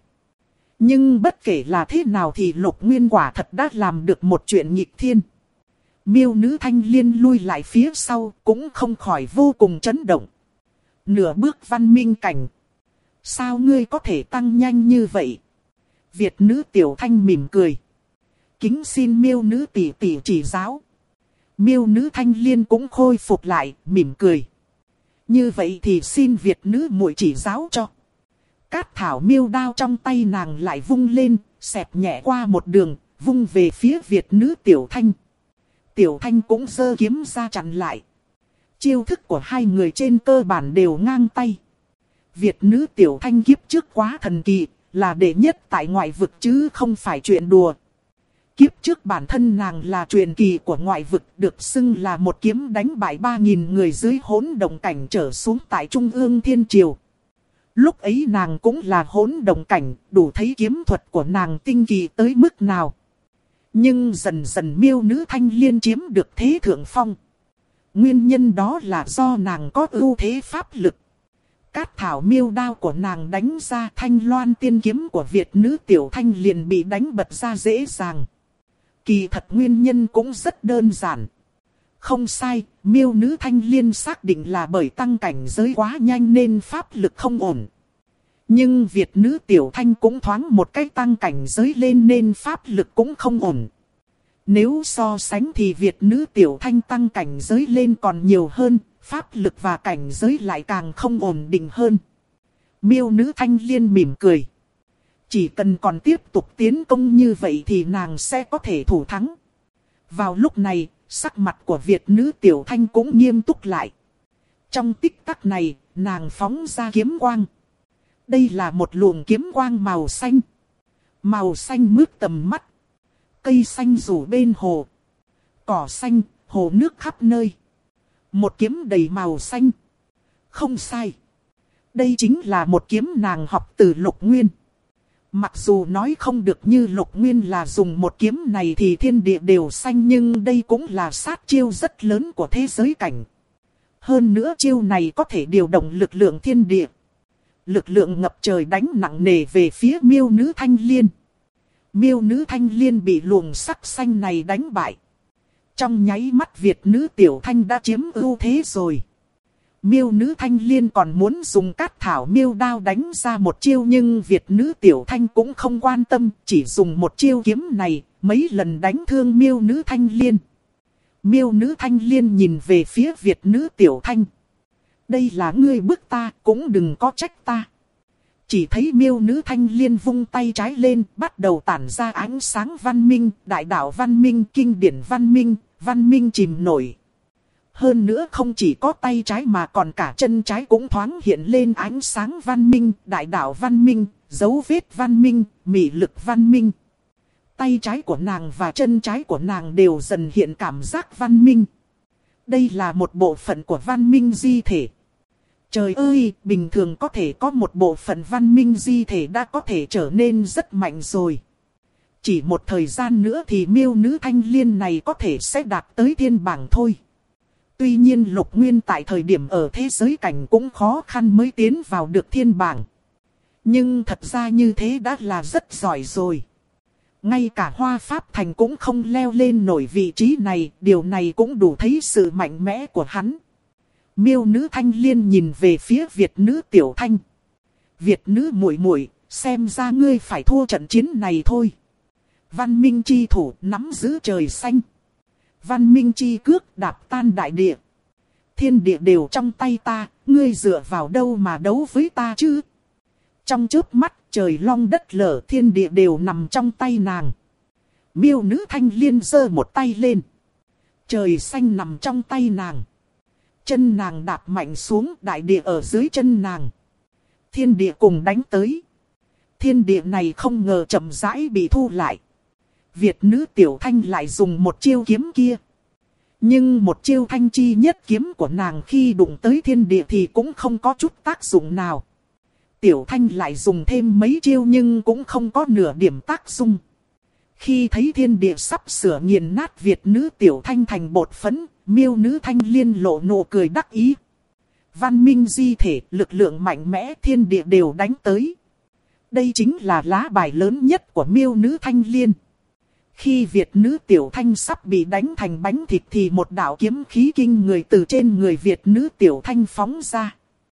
Nhưng bất kể là thế nào thì Lục Nguyên quả thật đã làm được một chuyện nghịch thiên. Miêu nữ Thanh Liên lui lại phía sau cũng không khỏi vô cùng chấn động. Nửa bước văn minh cảnh. Sao ngươi có thể tăng nhanh như vậy? Việt nữ Tiểu Thanh mỉm cười. Kính xin miêu nữ tỷ tỷ chỉ giáo. Miêu nữ Thanh Liên cũng khôi phục lại, mỉm cười. Như vậy thì xin Việt nữ muội chỉ giáo cho. Cát thảo miêu đao trong tay nàng lại vung lên, xẹt nhẹ qua một đường, vung về phía Việt nữ Tiểu Thanh. Tiểu Thanh cũng giơ kiếm ra chặn lại. Chiêu thức của hai người trên cơ bản đều ngang tay. Việt nữ Tiểu Thanh kiếp trước quá thần kỳ, là đệ nhất tại ngoại vực chứ không phải chuyện đùa. Kiếp trước bản thân nàng là truyền kỳ của ngoại vực, được xưng là một kiếm đánh bại 3.000 người dưới hỗn động cảnh trở xuống tại Trung ương Thiên Triều. Lúc ấy nàng cũng là hỗn động cảnh, đủ thấy kiếm thuật của nàng tinh kỳ tới mức nào. Nhưng dần dần miêu nữ thanh liên chiếm được thế thượng phong. Nguyên nhân đó là do nàng có ưu thế pháp lực. Cát thảo miêu đao của nàng đánh ra, thanh loan tiên kiếm của Việt nữ tiểu thanh liền bị đánh bật ra dễ dàng. Kỳ thật nguyên nhân cũng rất đơn giản. Không sai, miêu nữ thanh liên xác định là bởi tăng cảnh giới quá nhanh nên pháp lực không ổn. Nhưng Việt nữ tiểu thanh cũng thoáng một cái tăng cảnh giới lên nên pháp lực cũng không ổn. Nếu so sánh thì Việt nữ tiểu thanh tăng cảnh giới lên còn nhiều hơn, pháp lực và cảnh giới lại càng không ổn định hơn. Miêu nữ thanh liên mỉm cười. Chỉ cần còn tiếp tục tiến công như vậy thì nàng sẽ có thể thủ thắng. Vào lúc này, sắc mặt của Việt nữ tiểu thanh cũng nghiêm túc lại. Trong tích tắc này, nàng phóng ra kiếm quang. Đây là một luồng kiếm quang màu xanh. Màu xanh mướt tầm mắt. Cây xanh rủ bên hồ. Cỏ xanh, hồ nước khắp nơi. Một kiếm đầy màu xanh. Không sai. Đây chính là một kiếm nàng học từ Lục Nguyên. Mặc dù nói không được như Lục Nguyên là dùng một kiếm này thì thiên địa đều xanh, nhưng đây cũng là sát chiêu rất lớn của thế giới cảnh. Hơn nữa chiêu này có thể điều động lực lượng thiên địa. Lực lượng ngập trời đánh nặng nề về phía miêu nữ thanh liên. Miêu nữ thanh liên bị luồng sắc xanh này đánh bại. Trong nháy mắt Việt nữ tiểu thanh đã chiếm ưu thế rồi. Miêu nữ thanh liên còn muốn dùng cát thảo miêu đao đánh ra một chiêu, nhưng Việt nữ tiểu thanh cũng không quan tâm, chỉ dùng một chiêu kiếm này, mấy lần đánh thương miêu nữ thanh liên. Miêu nữ thanh liên nhìn về phía Việt nữ tiểu thanh. Đây là ngươi bức ta, cũng đừng có trách ta. Chỉ thấy miêu nữ thanh liên vung tay trái lên, bắt đầu tản ra ánh sáng văn minh, đại đạo văn minh, kinh điển văn minh chìm nổi. Hơn nữa không chỉ có tay trái mà còn cả chân trái cũng thoáng hiện lên ánh sáng văn minh, đại đạo văn minh, dấu vết văn minh, mị lực văn minh. Tay trái của nàng và chân trái của nàng đều dần hiện cảm giác văn minh. Đây là một bộ phận của văn minh di thể. Trời ơi, bình thường có thể có một bộ phận văn minh di thể đã có thể trở nên rất mạnh rồi. Chỉ một thời gian nữa thì miêu nữ thanh liên này có thể sẽ đạt tới thiên bảng thôi. Tuy nhiên Lục Nguyên tại thời điểm ở thế giới cảnh cũng khó khăn mới tiến vào được thiên bảng. Nhưng thật ra như thế đã là rất giỏi rồi. Ngay cả Hoa Pháp Thành cũng không leo lên nổi vị trí này, điều này cũng đủ thấy sự mạnh mẽ của hắn. Miêu nữ thanh liên nhìn về phía Việt nữ tiểu thanh. Việt nữ muội muội, xem ra ngươi phải thua trận chiến này thôi. Văn minh chi thủ nắm giữ trời xanh. Văn minh chi cước đạp tan đại địa. Thiên địa đều trong tay ta, ngươi dựa vào đâu mà đấu với ta chứ? Trong chớp mắt, trời long đất lở, thiên địa đều nằm trong tay nàng. Miêu nữ thanh liên giơ một tay lên. Trời xanh nằm trong tay nàng. Chân nàng đạp mạnh xuống, đại địa ở dưới chân nàng. Thiên địa cùng đánh tới. Thiên địa này không ngờ chậm rãi bị thu lại. Việt nữ tiểu thanh lại dùng một chiêu kiếm kia. Nhưng một chiêu thanh chi nhất kiếm của nàng khi đụng tới thiên địa thì cũng không có chút tác dụng nào. Tiểu thanh lại dùng thêm mấy chiêu nhưng cũng không có nửa điểm tác dụng. Khi thấy thiên địa sắp sửa nghiền nát Việt nữ tiểu thanh thành bột phấn, miêu nữ thanh liên lộ nụ cười đắc ý. Văn minh di thể, lực lượng mạnh mẽ, thiên địa đều đánh tới. Đây chính là lá bài lớn nhất của miêu nữ thanh liên. Khi Việt nữ tiểu thanh sắp bị đánh thành bánh thịt thì một đạo kiếm khí kinh người từ trên người Việt nữ tiểu thanh phóng ra.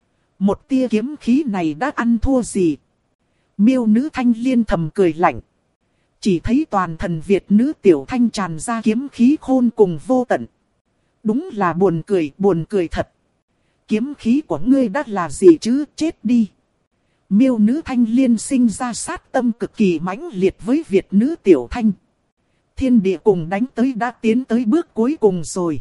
Một tia kiếm khí này đã ăn thua gì? Miêu nữ thanh liên thầm cười lạnh. Chỉ thấy toàn thân Việt nữ tiểu thanh tràn ra kiếm khí khôn cùng vô tận. Đúng là buồn cười thật. Kiếm khí của ngươi đã là gì chứ, chết đi. Miêu nữ thanh liên sinh ra sát tâm cực kỳ mãnh liệt với Việt nữ tiểu thanh. Thiên địa cùng đánh tới đã tiến tới bước cuối cùng rồi.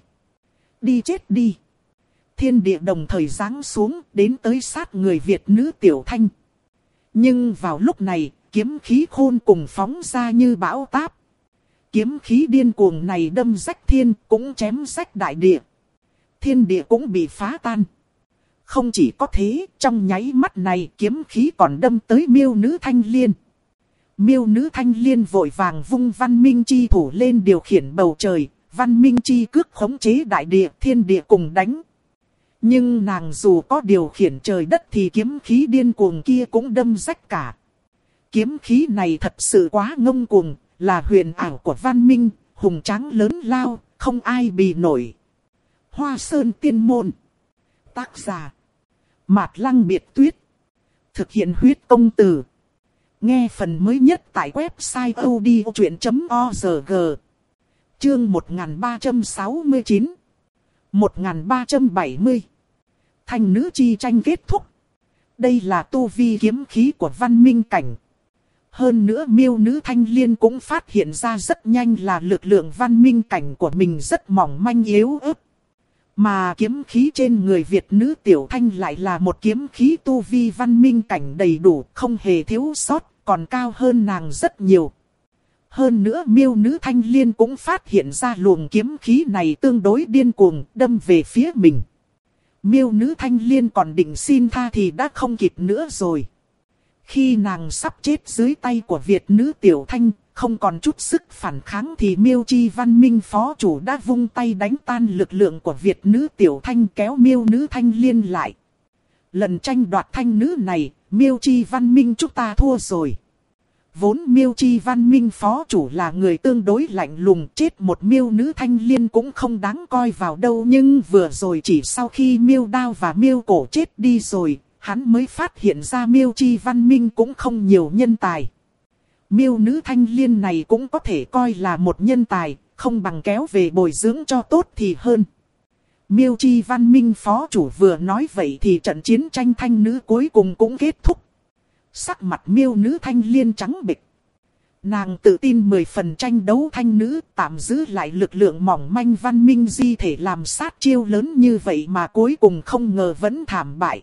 Đi chết đi. Thiên địa đồng thời giáng xuống đến tới sát người Việt nữ tiểu thanh. Nhưng vào lúc này, kiếm khí khôn cùng phóng ra như bão táp. Kiếm khí điên cuồng này đâm rách thiên, cũng chém rách đại địa. Thiên địa cũng bị phá tan. Không chỉ có thế, trong nháy mắt này kiếm khí còn đâm tới miêu nữ Thanh Liên. Miêu nữ Thanh Liên vội vàng vung văn minh chi thủ lên điều khiển bầu trời, văn minh chi cước khống chế đại địa, thiên địa cùng đánh. Nhưng nàng dù có điều khiển trời đất thì kiếm khí điên cuồng kia cũng đâm rách cả. Kiếm khí này thật sự quá ngông cuồng, là huyền ảo của văn minh, hùng tráng lớn lao, không ai bì nổi. Hoa Sơn Tiên Môn. Tác giả Mạt Lăng Biệt Tuyết. Thực hiện huyết công từ. Nghe phần mới nhất tại website odchuyện.org. Chương 1369 1370. Thanh nữ chi tranh kết thúc. Đây là tu vi kiếm khí của văn minh cảnh. Hơn nữa miêu nữ Thanh Liên cũng phát hiện ra rất nhanh là lực lượng văn minh cảnh của mình rất mỏng manh yếu ớt. Mà kiếm khí trên người Việt nữ Tiểu Thanh lại là một kiếm khí tu vi văn minh cảnh đầy đủ, không hề thiếu sót, còn cao hơn nàng rất nhiều. Hơn nữa miêu nữ Thanh Liên cũng phát hiện ra luồng kiếm khí này tương đối điên cuồng, đâm về phía mình. Miêu nữ Thanh Liên còn định xin tha thì đã không kịp nữa rồi. Khi nàng sắp chết dưới tay của Việt nữ Tiểu Thanh, không còn chút sức phản kháng thì Miêu Chi Văn Minh phó chủ đã vung tay đánh tan lực lượng của Việt nữ Tiểu Thanh, kéo miêu nữ Thanh Liên lại. Lần tranh đoạt thanh nữ này, Miêu Chi Văn Minh chúng ta thua rồi. Vốn Miêu Chi Văn Minh phó chủ là người tương đối lạnh lùng, chết một miêu nữ Thanh Liên cũng không đáng coi vào đâu. Nhưng vừa rồi chỉ sau khi miêu đao và miêu cổ chết đi rồi, hắn mới phát hiện ra Miêu Chi Văn Minh cũng không nhiều nhân tài. Miêu nữ Thanh Liên này cũng có thể coi là một nhân tài, không bằng kéo về bồi dưỡng cho tốt thì hơn. Miêu Chi Văn Minh phó chủ vừa nói vậy thì trận chiến tranh thanh nữ cuối cùng cũng kết thúc. Sắc mặt miêu nữ Thanh Liên trắng bệch. Nàng tự tin 10 phần tranh đấu thanh nữ, tạm giữ lại lực lượng mỏng manh văn minh di thể làm sát chiêu lớn như vậy mà cuối cùng không ngờ vẫn thảm bại.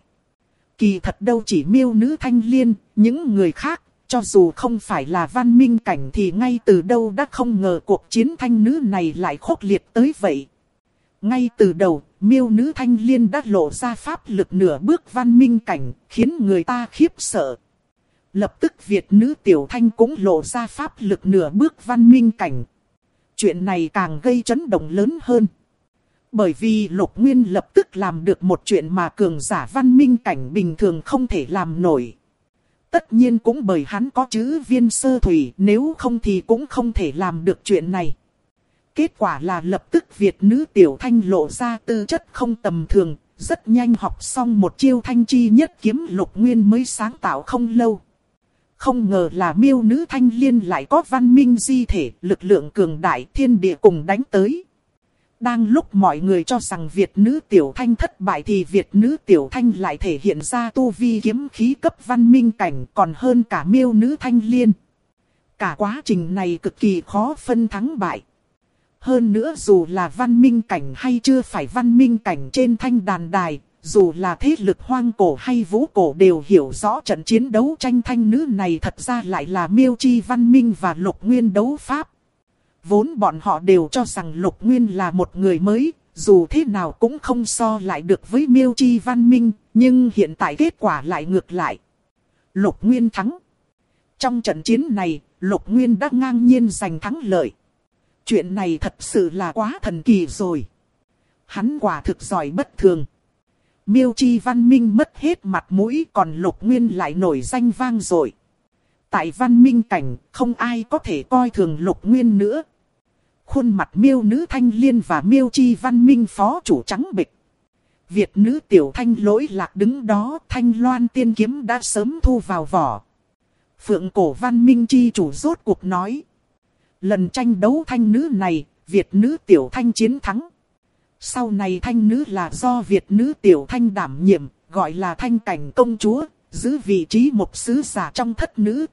Kỳ thật đâu chỉ miêu nữ Thanh Liên, những người khác, cho dù không phải là văn minh cảnh thì ngay từ đâu đã không ngờ cuộc chiến thanh nữ này lại khốc liệt tới vậy. Ngay từ đầu, miêu nữ Thanh Liên đã lộ ra pháp lực nửa bước văn minh cảnh, khiến người ta khiếp sợ. Lập tức Việt nữ Tiểu Thanh cũng lộ ra pháp lực nửa bước văn minh cảnh. Chuyện này càng gây chấn động lớn hơn. Bởi vì Lục Nguyên lập tức làm được một chuyện mà cường giả văn minh cảnh bình thường không thể làm nổi. Tất nhiên cũng bởi hắn có chữ viên sơ thủy, nếu không thì cũng không thể làm được chuyện này. Kết quả là lập tức Việt nữ Tiểu Thanh lộ ra tư chất không tầm thường, rất nhanh học xong một chiêu thanh chi nhất kiếm Lục Nguyên mới sáng tạo không lâu. Không ngờ là miêu nữ Thanh Liên lại có văn minh di thể, lực lượng cường đại, thiên địa cùng đánh tới. Đang lúc mọi người cho rằng Việt nữ Tiểu Thanh thất bại thì Việt nữ Tiểu Thanh lại thể hiện ra tu vi kiếm khí cấp văn minh cảnh còn hơn cả miêu nữ Thanh Liên. Cả quá trình này cực kỳ khó phân thắng bại. Hơn nữa dù là văn minh cảnh hay chưa phải văn minh cảnh trên thanh đàn đài, dù là thế lực hoang cổ hay vũ cổ đều hiểu rõ trận chiến đấu tranh thanh nữ này thật ra lại là Miêu Chi Văn Minh và Lục Nguyên đấu pháp. Vốn bọn họ đều cho rằng Lục Nguyên là một người mới, dù thế nào cũng không so lại được với Miêu Chi Văn Minh, nhưng hiện tại kết quả lại ngược lại. Lục Nguyên thắng. Trong trận chiến này, Lục Nguyên đã ngang nhiên giành thắng lợi. Chuyện này thật sự là quá thần kỳ rồi. Hắn quả thực giỏi bất thường. Miêu Chi Văn Minh mất hết mặt mũi còn Lục Nguyên lại nổi danh vang dội. Tại văn minh cảnh, không ai có thể coi thường Lục Nguyên nữa. Khuôn mặt miêu nữ Thanh Liên và Miêu Chi Văn Minh phó chủ trắng bệch. Việt nữ Tiểu Thanh lỗi lạc đứng đó, Thanh Loan tiên kiếm đã sớm thu vào vỏ. Phượng cổ Văn Minh chi chủ rốt cuộc nói. Lần tranh đấu thanh nữ này, Việt nữ Tiểu Thanh chiến thắng. Sau này thanh nữ là do Việt nữ Tiểu Thanh đảm nhiệm, gọi là Thanh Cảnh công chúa, giữ vị trí một sứ giả trong thất nữ.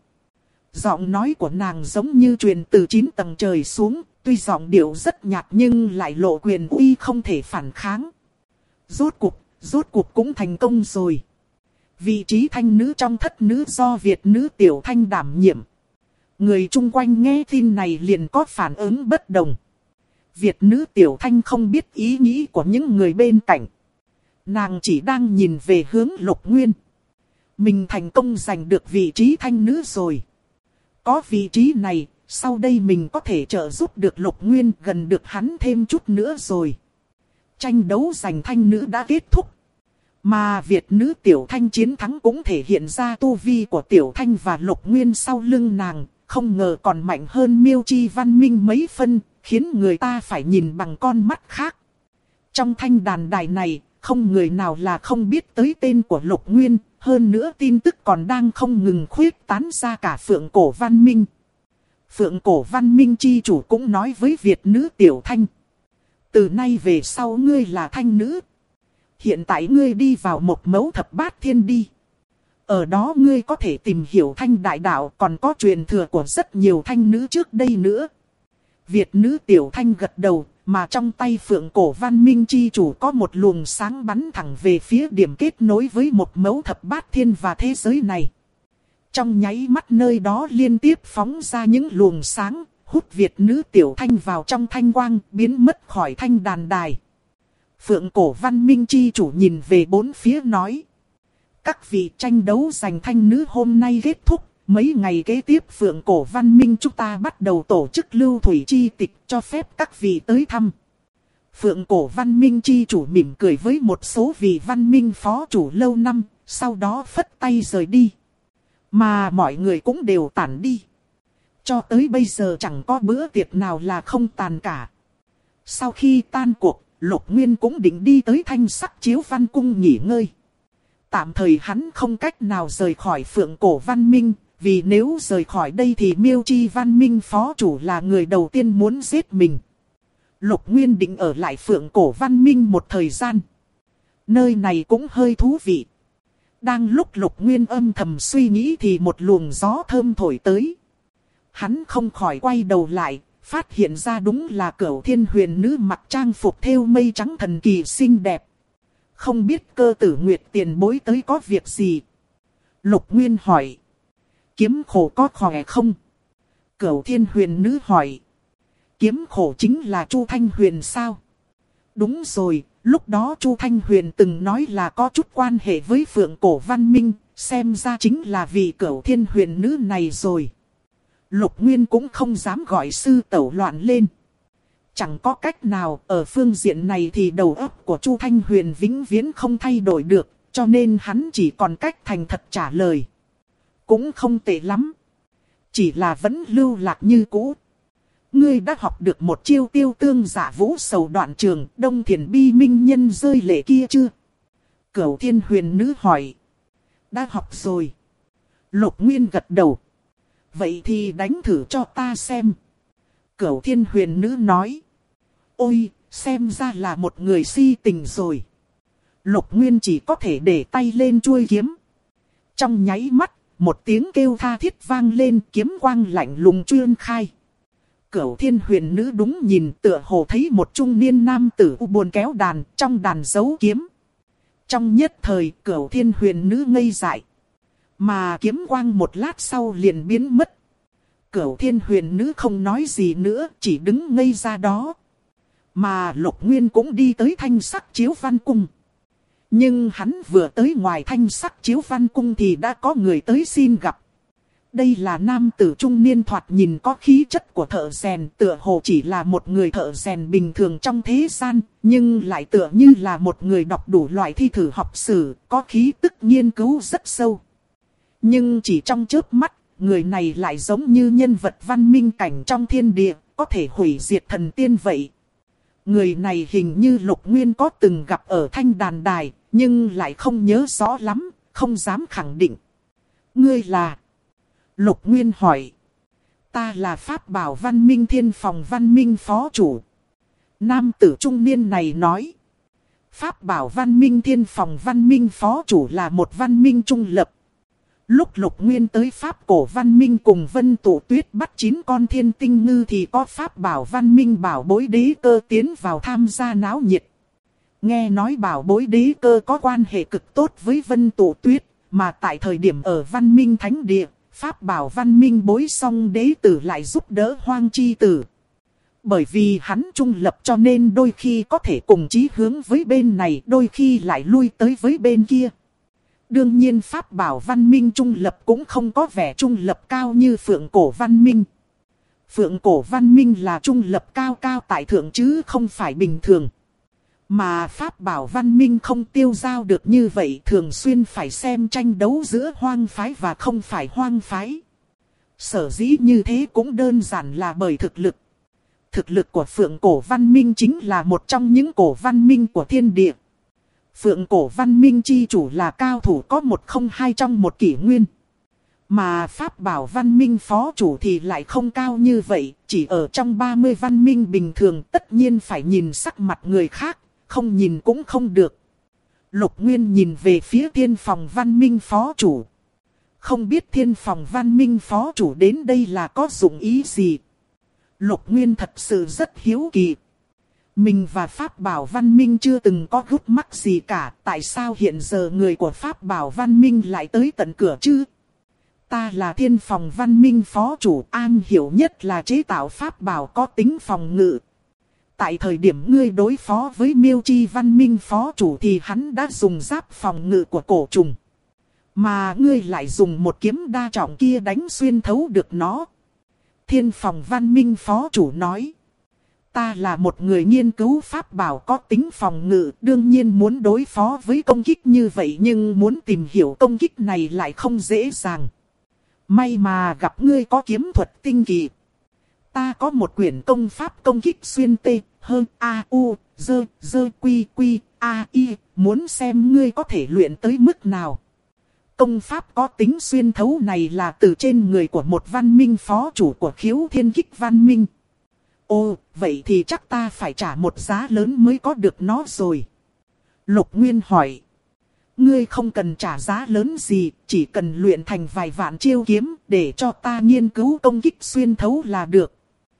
Giọng nói của nàng giống như truyền từ 9 tầng trời xuống, tuy giọng điệu rất nhạt nhưng lại lộ quyền uy không thể phản kháng. Rốt cuộc cũng thành công rồi. Vị trí thanh nữ trong thất nữ do Việt nữ Tiểu Thanh đảm nhiệm. Người chung quanh nghe tin này liền có phản ứng bất đồng. Việt nữ Tiểu Thanh không biết ý nghĩ của những người bên cạnh. Nàng chỉ đang nhìn về hướng Lục Nguyên. Mình thành công giành được vị trí thanh nữ rồi. Có vị trí này, sau đây mình có thể trợ giúp được Lục Nguyên gần được hắn thêm chút nữa rồi. Tranh đấu giành thanh nữ đã kết thúc. Mà Việt nữ Tiểu Thanh chiến thắng cũng thể hiện ra tu vi của Tiểu Thanh và Lục Nguyên sau lưng nàng. Không ngờ còn mạnh hơn Miêu Chi Văn Minh mấy phân, khiến người ta phải nhìn bằng con mắt khác. Trong thanh đàn đài này, không người nào là không biết tới tên của Lục Nguyên. Hơn nữa tin tức còn đang không ngừng khuyết tán ra cả Phượng Cổ Văn Minh. Phượng Cổ Văn Minh chi chủ cũng nói với Việt nữ Tiểu Thanh. Từ nay về sau ngươi là thanh nữ. Hiện tại ngươi đi vào một mẫu thập bát thiên đi. Ở đó ngươi có thể tìm hiểu thanh đại đạo, còn có truyền thừa của rất nhiều thanh nữ trước đây nữa. Việt nữ Tiểu Thanh gật đầu, mà trong tay Phượng Cổ Văn Minh chi chủ có một luồng sáng bắn thẳng về phía điểm kết nối với một mẫu thập bát thiên và thế giới này. Trong nháy mắt nơi đó liên tiếp phóng ra những luồng sáng, hút Việt nữ Tiểu Thanh vào trong thanh quang, biến mất khỏi thanh đàn đài. Phượng Cổ Văn Minh chi chủ nhìn về bốn phía nói. Các vị, tranh đấu giành thanh nữ hôm nay kết thúc. Mấy ngày kế tiếp Phượng Cổ Văn Minh chúng ta bắt đầu tổ chức lưu thủy chi tịch, cho phép các vị tới thăm. Phượng Cổ Văn Minh chi chủ mỉm cười với một số vị văn minh phó chủ lâu năm, sau đó phất tay rời đi. Mà mọi người cũng đều tản đi. Cho tới bây giờ chẳng có bữa tiệc nào là không tàn cả. Sau khi tan cuộc, Lục Nguyên cũng định đi tới Thanh Sắc Chiếu Văn Cung nghỉ ngơi. Tạm thời hắn không cách nào rời khỏi Phượng Cổ Văn Minh, vì nếu rời khỏi đây thì Miêu Chi Văn Minh phó chủ là người đầu tiên muốn giết mình. Lục Nguyên định ở lại Phượng Cổ Văn Minh một thời gian. Nơi này cũng hơi thú vị. Đang lúc Lục Nguyên âm thầm suy nghĩ thì một luồng gió thơm thổi tới. Hắn không khỏi quay đầu lại, phát hiện ra đúng là Cửu Thiên Huyền Nữ mặc trang phục thêu mây trắng thần kỳ xinh đẹp. Không biết Cơ Tử Nguyệt tiền bối tới có việc gì? Lục Nguyên hỏi. Kiếm khổ có khỏe không? Cửu Thiên Huyền Nữ hỏi. Kiếm khổ chính là Chu Thanh Huyền sao? Đúng rồi, lúc đó Chu Thanh Huyền từng nói là có chút quan hệ với Phượng Cổ Văn Minh, xem ra chính là vì Cửu Thiên Huyền Nữ này rồi. Lục Nguyên cũng không dám gọi sư tẩu loạn lên. Chẳng có cách nào, ở phương diện này thì đầu óc của Chu Thanh Huyền vĩnh viễn không thay đổi được, cho nên hắn chỉ còn cách thành thật trả lời. Cũng không tệ lắm. Chỉ là vẫn lưu lạc như cũ. Ngươi đã học được một chiêu tiêu tương giả vũ sầu đoạn trường Đông Thiền Bi Minh Nhân rơi lệ kia chưa? Cửu Thiên Huyền Nữ hỏi. Đã học rồi. Lục Nguyên gật đầu. Vậy thì đánh thử cho ta xem. Cửu Thiên Huyền Nữ nói. Ôi, xem ra là một người si tình rồi. Lục Nguyên chỉ có thể để tay lên chuôi kiếm. Trong nháy mắt, một tiếng kêu tha thiết vang lên, kiếm quang lạnh lùng chuyên khai. Cửu Thiên Huyền Nữ đúng nhìn tựa hồ thấy một trung niên nam tử buồn kéo đàn, trong đàn giấu kiếm. Trong nhất thời, Cửu Thiên Huyền Nữ ngây dại. Mà kiếm quang một lát sau liền biến mất. Cửu Thiên Huyền Nữ không nói gì nữa, chỉ đứng ngây ra đó. Mà Lục Nguyên cũng đi tới Thanh Sắc Chiếu Văn Cung. Nhưng hắn vừa tới ngoài Thanh Sắc Chiếu Văn Cung thì đã có người tới xin gặp. Đây là nam tử trung niên thoạt nhìn có khí chất của thợ rèn, tựa hồ chỉ là một người thợ rèn bình thường trong thế gian, nhưng lại tựa như là một người đọc đủ loại thi thử học sử, có khí tức nghiên cứu rất sâu. Nhưng chỉ trong chớp mắt, người này lại giống như nhân vật văn minh cảnh trong thiên địa, có thể hủy diệt thần tiên vậy. Người này hình như Lục Nguyên có từng gặp ở Thanh Đàn Đài, nhưng lại không nhớ rõ lắm, không dám khẳng định. Ngươi là... Lục Nguyên hỏi. Ta là Pháp Bảo Văn Minh Thiên Phòng Văn Minh Phó Chủ. Nam tử trung niên này nói. Pháp Bảo Văn Minh Thiên Phòng Văn Minh Phó Chủ là một văn minh trung lập. Lúc Lục Nguyên tới Pháp Cổ Văn Minh cùng Vân Tụ Tuyết bắt 9 con thiên tinh ngư thì có Pháp Bảo Văn Minh Bảo Bối Đế Cơ tiến vào tham gia náo nhiệt. Nghe nói Bảo Bối Đế Cơ có quan hệ cực tốt với Vân Tụ Tuyết, mà tại thời điểm ở Văn Minh Thánh Địa, pháp bảo văn minh bối xong đế tử lại giúp đỡ hoang chi tử. Bởi vì hắn trung lập cho nên đôi khi có thể cùng chí hướng với bên này, đôi khi lại lui tới với bên kia. Đương nhiên pháp bảo văn minh trung lập cũng không có vẻ trung lập cao như phượng cổ văn minh. Phượng cổ văn minh là trung lập cao cao tại thượng chứ không phải bình thường. Mà pháp bảo văn minh không tiêu dao được như vậy, thường xuyên phải xem tranh đấu giữa hoang phái và không phải hoang phái. Sở dĩ như thế cũng đơn giản là bởi thực lực. Thực lực của phượng cổ văn minh chính là một trong những cổ văn minh của thiên địa. Phượng cổ văn minh chi chủ là cao thủ có 102 trong một kỷ nguyên. Mà pháp bảo văn minh phó chủ thì lại không cao như vậy, chỉ ở trong 30 văn minh bình thường, tất nhiên phải nhìn sắc mặt người khác, không nhìn cũng không được. Lục Nguyên nhìn về phía thiên phòng văn minh phó chủ. Không biết thiên phòng văn minh phó chủ đến đây là có dụng ý gì? Lục Nguyên thật sự rất hiếu kỳ. Mình và pháp bảo văn minh chưa từng có gút mắc gì cả, tại sao hiện giờ người của pháp bảo văn minh lại tới tận cửa chứ? Ta là thiên phòng văn minh phó chủ, am hiểu nhất là chế tạo pháp bảo có tính phòng ngự. Tại thời điểm ngươi đối phó với Miêu Chi văn minh phó chủ thì hắn đã dùng giáp phòng ngự của cổ trùng. Mà ngươi lại dùng một kiếm đa trọng kia đánh xuyên thấu được nó. Thiên phòng văn minh phó chủ nói. Ta là một người nghiên cứu pháp bảo có tính phòng ngự, đương nhiên muốn đối phó với công kích như vậy, nhưng muốn tìm hiểu công kích này lại không dễ dàng. May mà gặp ngươi có kiếm thuật tinh kỳ. Ta có một quyển công pháp công kích xuyên tê, hơn a u, dơ, quy quy, a i, muốn xem ngươi có thể luyện tới mức nào. Công pháp có tính xuyên thấu này là từ trên người của một văn minh phó chủ của Khiếu Thiên Kích văn minh. Ồ, vậy thì chắc ta phải trả một giá lớn mới có được nó rồi. Lục Nguyên hỏi. Ngươi không cần trả giá lớn gì, chỉ cần luyện thành vài vạn chiêu kiếm để cho ta nghiên cứu công kích xuyên thấu là được.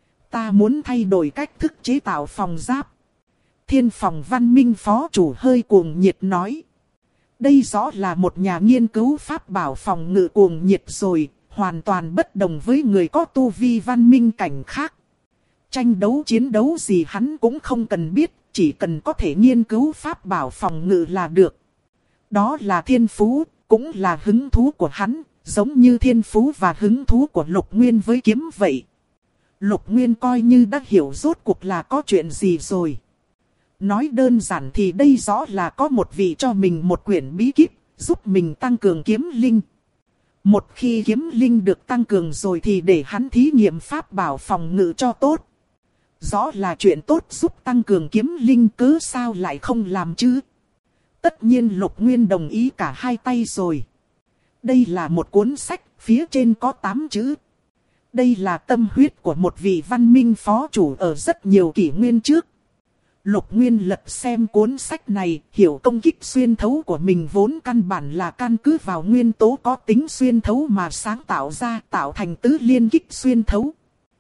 Ta muốn thay đổi cách thức chế tạo phòng giáp. Thiên phòng văn minh phó chủ hơi cuồng nhiệt nói. Đây rõ là một nhà nghiên cứu pháp bảo phòng ngự cuồng nhiệt rồi, hoàn toàn bất đồng với người có tu vi văn minh cảnh khác. Tranh đấu chiến đấu gì hắn cũng không cần biết, chỉ cần có thể nghiên cứu pháp bảo phòng ngự là được. Đó là thiên phú, cũng là hứng thú của hắn, giống như thiên phú và hứng thú của Lục Nguyên với kiếm vậy. Lục Nguyên coi như đã hiểu rốt cuộc là có chuyện gì rồi. Nói đơn giản thì đây rõ là có một vị cho mình một quyển bí kíp, giúp mình tăng cường kiếm linh. Một khi kiếm linh được tăng cường rồi thì để hắn thí nghiệm pháp bảo phòng ngự cho tốt. Rõ là chuyện tốt giúp tăng cường kiếm linh, cứ sao lại không làm chứ. Tất nhiên Lục Nguyên đồng ý cả hai tay rồi. Đây là một cuốn sách, phía trên có 8 chữ. Đây là tâm huyết của một vị văn minh phó chủ ở rất nhiều kỷ nguyên trước. Lục Nguyên lật xem cuốn sách này, hiểu công kích xuyên thấu của mình vốn căn bản là căn cứ vào nguyên tố có tính xuyên thấu mà sáng tạo ra, tạo thành tứ liên kích xuyên thấu.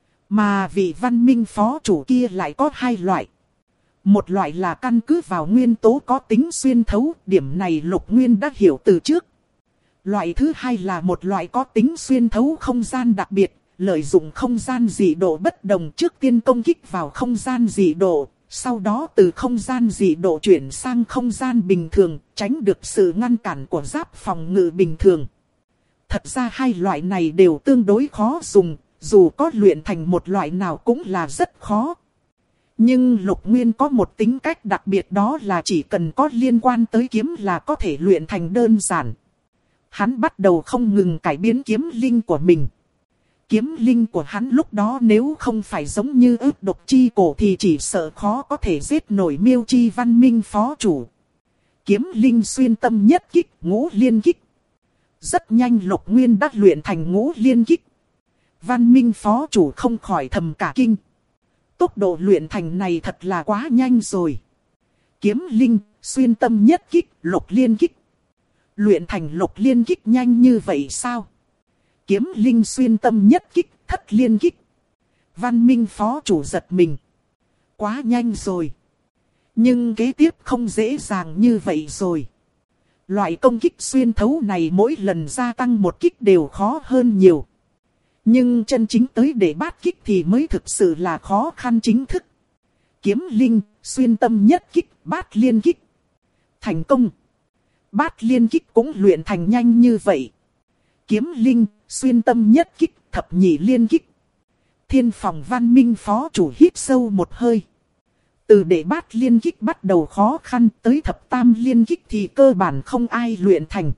Mà vị văn minh phó chủ kia lại có hai loại. Một loại là căn cứ vào nguyên tố có tính xuyên thấu, điểm này Lục Nguyên đã hiểu từ trước. Loại thứ hai là một loại có tính xuyên thấu không gian đặc biệt, lợi dụng không gian dị độ bất đồng, trước tiên công kích vào không gian dị độ, sau đó từ không gian dị độ chuyển sang không gian bình thường, tránh được sự ngăn cản của giáp phòng ngự bình thường. Thật ra hai loại này đều tương đối khó dùng, dù có luyện thành một loại nào cũng là rất khó. Nhưng Lục Nguyên có một tính cách đặc biệt, đó là chỉ cần có liên quan tới kiếm là có thể luyện thành đơn giản. Hắn bắt đầu không ngừng cải biến kiếm linh của mình. Kiếm linh của hắn lúc đó nếu không phải giống như ức độc chi cổ thì chỉ sợ khó có thể giết nổi Miêu Chi văn minh phó chủ. Kiếm linh xuyên tâm nhất kích, ngũ liên kích. Rất nhanh Lục Nguyên đã luyện thành ngũ liên kích. Văn minh phó chủ không khỏi thầm cả kinh. Tốc độ luyện thành này thật là quá nhanh rồi. Kiếm linh, xuyên tâm nhất kích, lục liên kích. Luyện thành lục liên kích nhanh như vậy sao? Kiếm linh xuyên tâm nhất kích, thất liên kích. Văn minh phó chủ giật mình. Quá nhanh rồi. Nhưng kế tiếp không dễ dàng như vậy rồi. Loại công kích xuyên thấu này mỗi lần gia tăng một kích đều khó hơn nhiều. Nhưng chân chính tới để bát kích thì mới thực sự là khó khăn chính thức. Kiếm linh, xuyên tâm nhất kích, bát liên kích. Thành công. Bát liên kích cũng luyện thành nhanh như vậy. Kiếm linh, xuyên tâm nhất kích, thập nhị liên kích. Thiên Phòng Văn Minh phó chủ hít sâu một hơi. Từ đệ bát liên kích bắt đầu khó khăn tới thập tam liên kích thì cơ bản không ai luyện thành.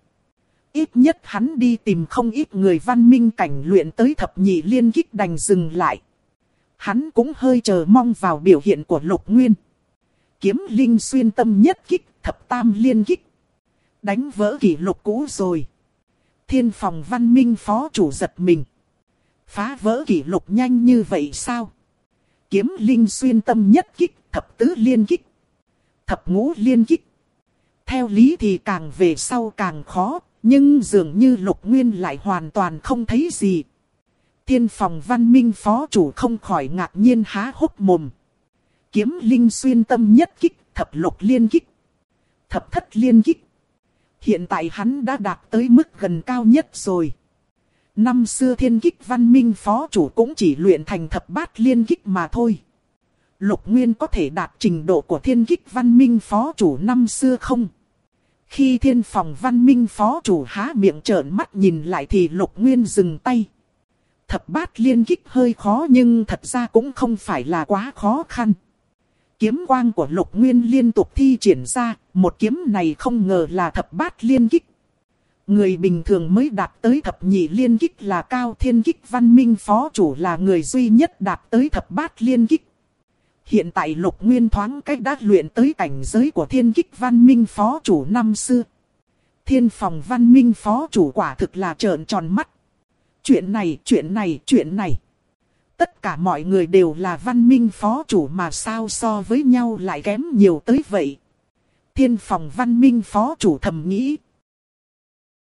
Ít nhất hắn đi tìm không ít người văn minh cảnh luyện tới thập nhị liên kích đành dừng lại. Hắn cũng hơi chờ mong vào biểu hiện của Lục Nguyên. Kiếm linh xuyên tâm nhất kích, thập tam liên kích. Đánh vỡ kỷ lục cũ rồi. Thiên Phòng Văn Minh phó chủ giật mình. Phá vỡ kỷ lục nhanh như vậy sao? Kiếm linh xuyên tâm nhất kích, thập tứ liên kích, thập ngũ liên kích. Theo lý thì càng về sau càng khó, nhưng dường như Lục Nguyên lại hoàn toàn không thấy gì. Thiên Phòng Văn Minh phó chủ không khỏi ngạc nhiên há hốc mồm. Kiếm linh xuyên tâm nhất kích, thập lục liên kích, thập thất liên kích. Hiện tại hắn đã đạt tới mức gần cao nhất rồi. Năm xưa Thiên Kích Văn Minh phó chủ cũng chỉ luyện thành thập bát liên kích mà thôi. Lục Nguyên có thể đạt trình độ của Thiên Kích Văn Minh phó chủ năm xưa không? Khi Thiên Phòng Văn Minh phó chủ há miệng trợn mắt nhìn lại thì Lục Nguyên dừng tay. Thập bát liên kích hơi khó nhưng thật ra cũng không phải là quá khó khăn. Kiếm quang của Lục Nguyên liên tục thi triển ra, một kiếm này không ngờ là thập bát liên kích. Người bình thường mới đạt tới thập nhị liên kích là cao. Thiên Kích Văn Minh phó chủ là người duy nhất đạt tới thập bát liên kích. Hiện tại Lục Nguyên thoáng cách đã luyện tới cảnh giới của Thiên Kích Văn Minh phó chủ năm xưa. Thiên Phòng Văn Minh phó chủ quả thực là trợn tròn mắt. Chuyện này. Tất cả mọi người đều là Văn Minh phó chủ mà sao so với nhau lại kém nhiều tới vậy. Thiên Phòng Văn Minh phó chủ thầm nghĩ.